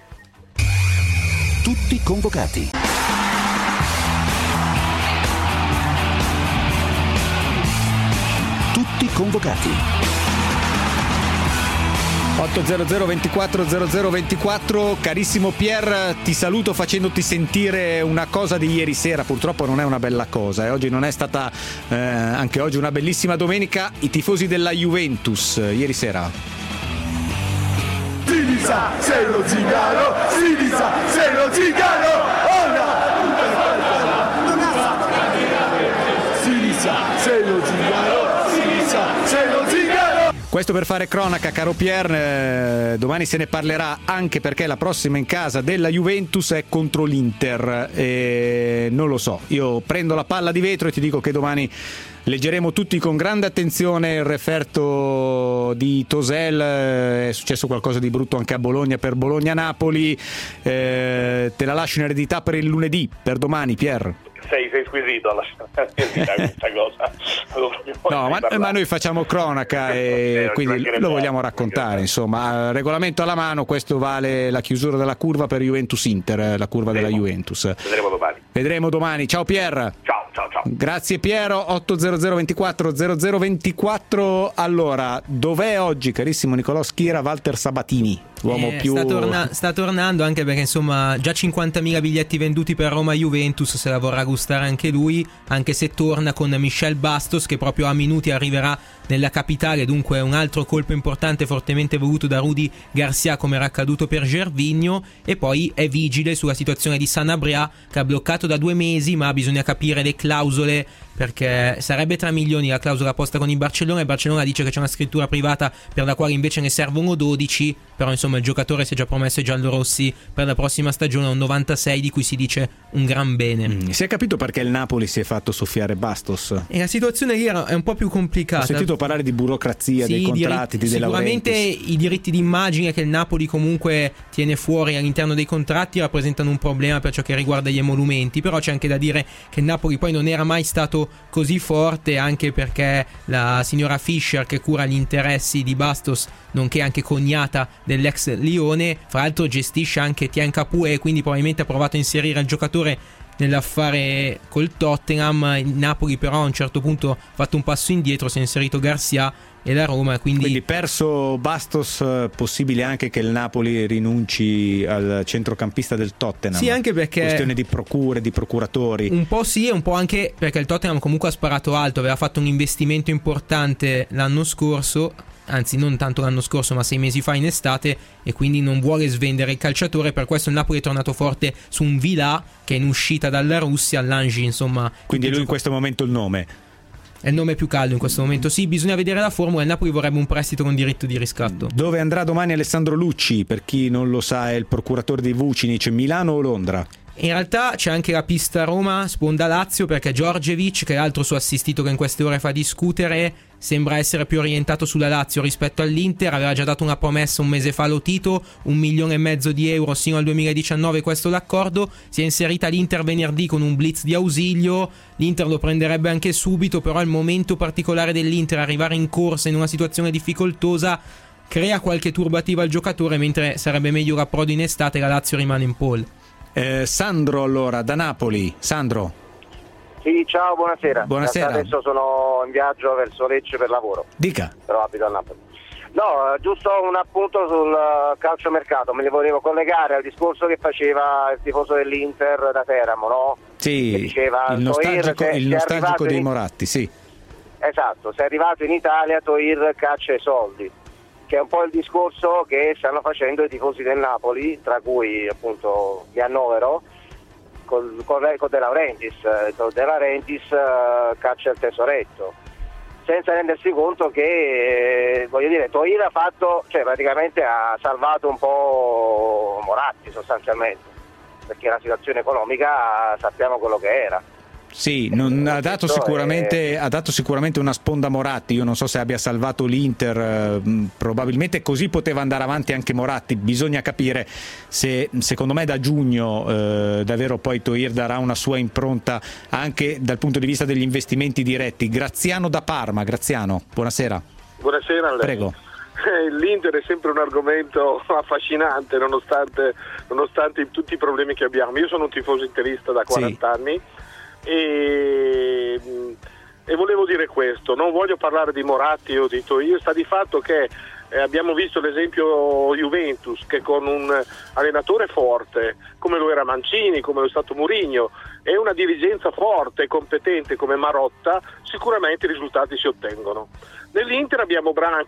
Tutti convocati. Tutti convocati. otto zero zero ventiquattro zero zero ventiquattro. Carissimo Pier, ti saluto facendoti sentire una cosa di ieri sera. Purtroppo non è una bella cosa, e eh. oggi non è stata eh, anche oggi una bellissima domenica. I tifosi della Juventus ieri sera. Sinisa, sei lo zingaro, Sinisa, sei lo zingaro, ora! Sinisa, sei lo zingaro, Sinisa, sei lo zingaro! Questo per fare cronaca, caro Pier, eh, domani se ne parlerà, anche perché la prossima in casa della Juventus è contro l'Inter. E non lo so, io prendo la palla di vetro e ti dico che domani leggeremo tutti con grande attenzione il referto di Tosel. È successo qualcosa di brutto anche a Bologna per Bologna-Napoli. Eh, te la lascio in eredità per il lunedì, per domani, Pier. Sei, sei squisito alla questa cosa. No, ma, ma noi facciamo cronaca e quindi lo vogliamo raccontare. Insomma, regolamento alla mano, questo vale la chiusura della curva per Juventus-Inter, la curva della Juventus. Vedremo domani. Vedremo domani. Ciao Pier. Ciao, ciao, ciao. Grazie Piero. otto zero zero ventiquattro zero zero ventiquattro. Allora, dov'è oggi, carissimo Nicolò Schira, Walter Sabatini? L'uomo eh, più... sta, torna- sta tornando, anche perché insomma già cinquantamila biglietti venduti per Roma-Juventus, se la vorrà gustare anche lui, anche se torna con Michel Bastos, che proprio a minuti arriverà nella capitale. Dunque un altro colpo importante fortemente voluto da Rudy Garcia, come era accaduto per Gervinho. E poi è vigile sulla situazione di Sanabria, che ha bloccato da due mesi, ma bisogna capire le clausole, perché sarebbe tre milioni la clausola posta con il Barcellona. Il Barcellona dice che c'è una scrittura privata per la quale invece ne servono dodici, però insomma il giocatore si è già promesso ai giallorossi per la prossima stagione un novantasei, di cui si dice un gran bene. Mm, si è capito perché il Napoli si è fatto soffiare Bastos? E la situazione lì è un po' più complicata. Ho sentito parlare di burocrazia, sì, dei contratti, diritti, di De Laurentiis. Sicuramente i diritti d'immagine che il Napoli comunque tiene fuori all'interno dei contratti rappresentano un problema per ciò che riguarda gli emolumenti, però c'è anche da dire che il Napoli poi non era mai stato così forte, anche perché la signora Fischer, che cura gli interessi di Bastos, nonché anche cognata dell'ex Lione, fra l'altro gestisce anche Tien Capué, quindi probabilmente ha provato a inserire il giocatore nell'affare col Tottenham. Il Napoli però a un certo punto ha fatto un passo indietro, si è inserito Garcia e la Roma, quindi... quindi perso Bastos, possibile anche che il Napoli rinunci al centrocampista del Tottenham. Sì, anche perché questione di procure, di procuratori. Un po' sì, e un po' anche perché il Tottenham comunque ha sparato alto, aveva fatto un investimento importante l'anno scorso, anzi non tanto l'anno scorso ma sei mesi fa in estate, e quindi non vuole svendere il calciatore. Per questo il Napoli è tornato forte su un Vila che è in uscita dalla Russia, all'Angi, insomma. Quindi lui in questo momento il nome è il nome più caldo in questo momento. Sì, bisogna vedere la formula. Il Napoli vorrebbe un prestito con diritto di riscatto. Dove andrà domani Alessandro Lucci? Per chi non lo sa, è il procuratore di Vucinic. Milano o Londra? In realtà c'è anche la pista Roma, sponda Lazio, perché Djordjevic, che è l'altro suo assistito che in queste ore fa discutere, sembra essere più orientato sulla Lazio rispetto all'Inter. Aveva già dato una promessa un mese fa allo Tito, un milione e mezzo di euro sino al duemiladiciannove, questo l'accordo. Si è inserita l'Inter venerdì con un blitz di ausilio. L'Inter lo prenderebbe anche subito, però il momento particolare dell'Inter, arrivare in corsa in una situazione difficoltosa, crea qualche turbativa al giocatore, mentre sarebbe meglio l'approdo in estate e la Lazio rimane in pole. Eh, Sandro allora da Napoli. Sandro. Sì, ciao, buonasera. Buonasera. Adesso sono in viaggio verso Lecce per lavoro. Dica. Però abito a Napoli. No, giusto un appunto sul calciomercato. Me ne volevo collegare al discorso che faceva il tifoso dell'Inter da Teramo, no? Sì, che diceva, il nostalgico, Toir, il nostalgico dei in... Moratti, sì. Esatto, se è arrivato in Italia Toir caccia i soldi, che è un po' il discorso che stanno facendo i tifosi del Napoli, tra cui appunto mi annovero, con, con, con De Laurentiis. De Laurentiis uh, caccia il tesoretto, senza rendersi conto che, eh, voglio dire, Toir ha fatto, cioè praticamente ha salvato un po' Moratti sostanzialmente, perché la situazione economica sappiamo quello che era. Sì, non, ha, dato sicuramente, è... ha dato sicuramente una sponda Moratti. Io non so se abbia salvato l'Inter, eh, probabilmente così poteva andare avanti anche Moratti. Bisogna capire se, secondo me da giugno eh, davvero poi Toir darà una sua impronta anche dal punto di vista degli investimenti diretti. Graziano da Parma. Graziano, buonasera. Buonasera a lei. Prego. L'Inter è sempre un argomento affascinante nonostante, nonostante tutti i problemi che abbiamo. Io sono un tifoso interista da quaranta sì. anni e, e volevo dire questo: non voglio parlare di Moratti o di Toir, sta di fatto che eh, abbiamo visto l'esempio Juventus, che con un allenatore forte come lo era Mancini, come lo è stato Mourinho, e una dirigenza forte e competente come Marotta, sicuramente i risultati si ottengono. Nell'Inter abbiamo Branca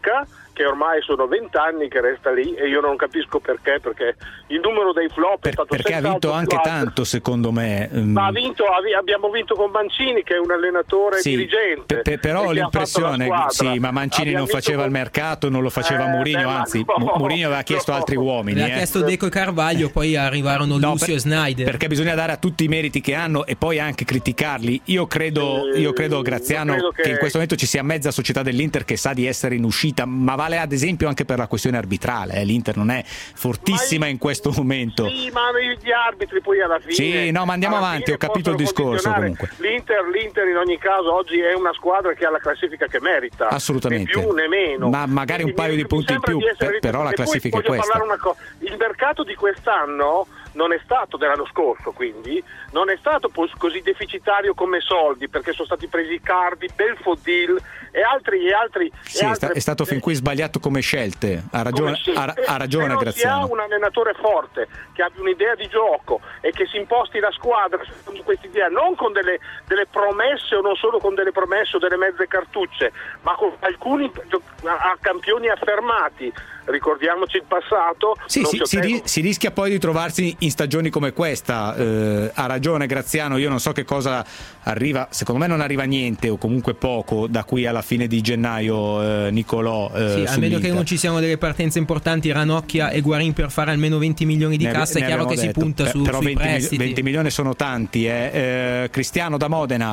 che ormai sono vent'anni che resta lì, e io non capisco perché, perché il numero dei flop per, è stato perché ha vinto anche alto. tanto, secondo me. Ma ha vinto, abbiamo vinto con Mancini, che è un allenatore sì, dirigente, pe, pe, però ho l'impressione sì, ma Mancini non faceva con... il mercato, non lo faceva eh, Mourinho, beh, anzi no, Mourinho aveva chiesto no. altri uomini, aveva eh. chiesto Deco e Carvalho, poi arrivarono no, Lucio per, e Snyder, perché bisogna dare a tutti i meriti che hanno e poi anche criticarli. Io credo, io credo Graziano, io credo che... che in questo momento ci sia mezza società dell'Inter che sa di essere in uscita, ma vale ad esempio anche per la questione arbitrale, eh. l'Inter non è fortissima in questo momento. Sì, ma gli arbitri poi alla fine. Sì, no, ma andiamo avanti, ho capito il discorso comunque. L'Inter, L'Inter in ogni caso oggi è una squadra che ha la classifica che merita. Assolutamente. Né più né meno. Ma magari un paio di punti in più, per, però la classifica è questa. Una co- il mercato di quest'anno non è stato dell'anno scorso, quindi non è stato così deficitario come soldi, perché sono stati presi Icardi, Belfodil e altri e altri. Sì, e è, sta, è stato fin qui sbagliato come scelte. Ha ragione, ha, ha ragione Graziano. Se ha un allenatore forte che abbia un'idea di gioco e che si imposti la squadra secondo questa idea, non con delle, delle promesse o non solo con delle promesse o delle mezze cartucce, ma con alcuni a campioni affermati. Ricordiamoci il passato. Sì, si, si, ri- si rischia poi di trovarsi in stagioni come questa. Eh, ha ragione Graziano, io non so che cosa arriva, secondo me non arriva niente o comunque poco da qui alla fine di gennaio, eh, Nicolò. Eh, sì, a meno che non ci siano delle partenze importanti, Ranocchia e Guarin per fare almeno venti milioni di ne cassa, ave- è chiaro che detto. si punta per, su, però sui venti, prestiti. venti milioni sono tanti. Eh. Eh, Cristiano da Modena.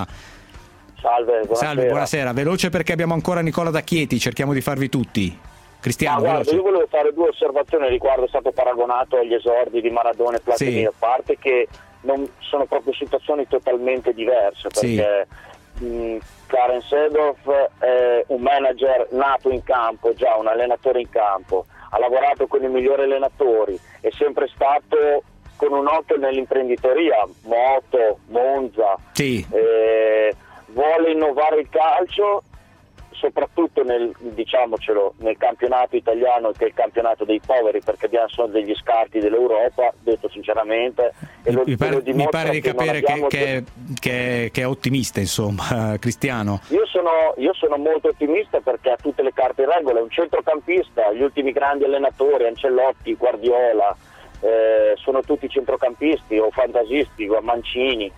Salve, buonasera. Salve, buonasera. Veloce perché abbiamo ancora Nicola da Chieti, cerchiamo di farvi tutti. Cristiano, ah, guarda, io volevo fare due osservazioni riguardo, è stato paragonato agli esordi di Maradona e Platini, sì. A parte che non sono proprio situazioni totalmente diverse, perché sì. mh, Karen Seedorf è un manager nato in campo, già un allenatore in campo, ha lavorato con i migliori allenatori, è sempre stato con un occhio nell'imprenditoria, Moto, Monza, sì. eh, vuole innovare il calcio, soprattutto nel, diciamocelo, nel campionato italiano, che è il campionato dei poveri, perché abbiamo sono degli scarti dell'Europa, detto sinceramente, e lo, mi, pare, lo mi pare di che capire che, abbiamo... che, che, che è ottimista, insomma, Cristiano. Io sono, io sono molto ottimista perché ha tutte le carte in regola, è un centrocampista, gli ultimi grandi allenatori, Ancelotti, Guardiola, eh, sono tutti centrocampisti o fantasisti, Mancini.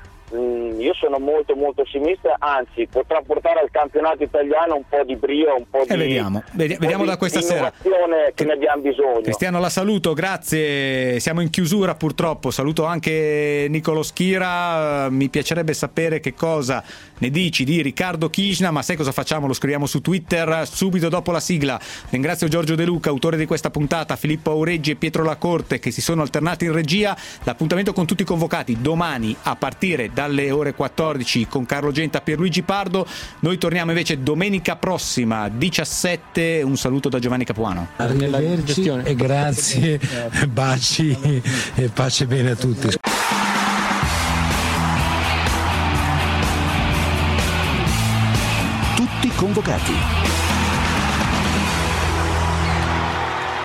Mm, io sono molto molto ottimista, anzi potrà portare al campionato italiano un po' di brio, un po' eh, di vediamo, vedi, vediamo di, da questa di sera che ne abbiamo bisogno. Cristiano, la saluto, grazie, siamo in chiusura purtroppo, saluto anche Nicolo Schira, mi piacerebbe sapere che cosa ne dici di Riccardo Kishna, ma sai cosa facciamo? Lo scriviamo su Twitter subito dopo la sigla. Ringrazio Giorgio De Luca, autore di questa puntata, Filippo Aureggi e Pietro Lacorte che si sono alternati in regia. L'appuntamento con tutti i convocati domani a partire dalle ore quattordici con Carlo Genta, Pierluigi Pardo. Noi torniamo invece domenica prossima diciassette. Un saluto da Giovanni Capuano. Arrivederci e grazie, baci e pace bene a tutti. Tutti convocati.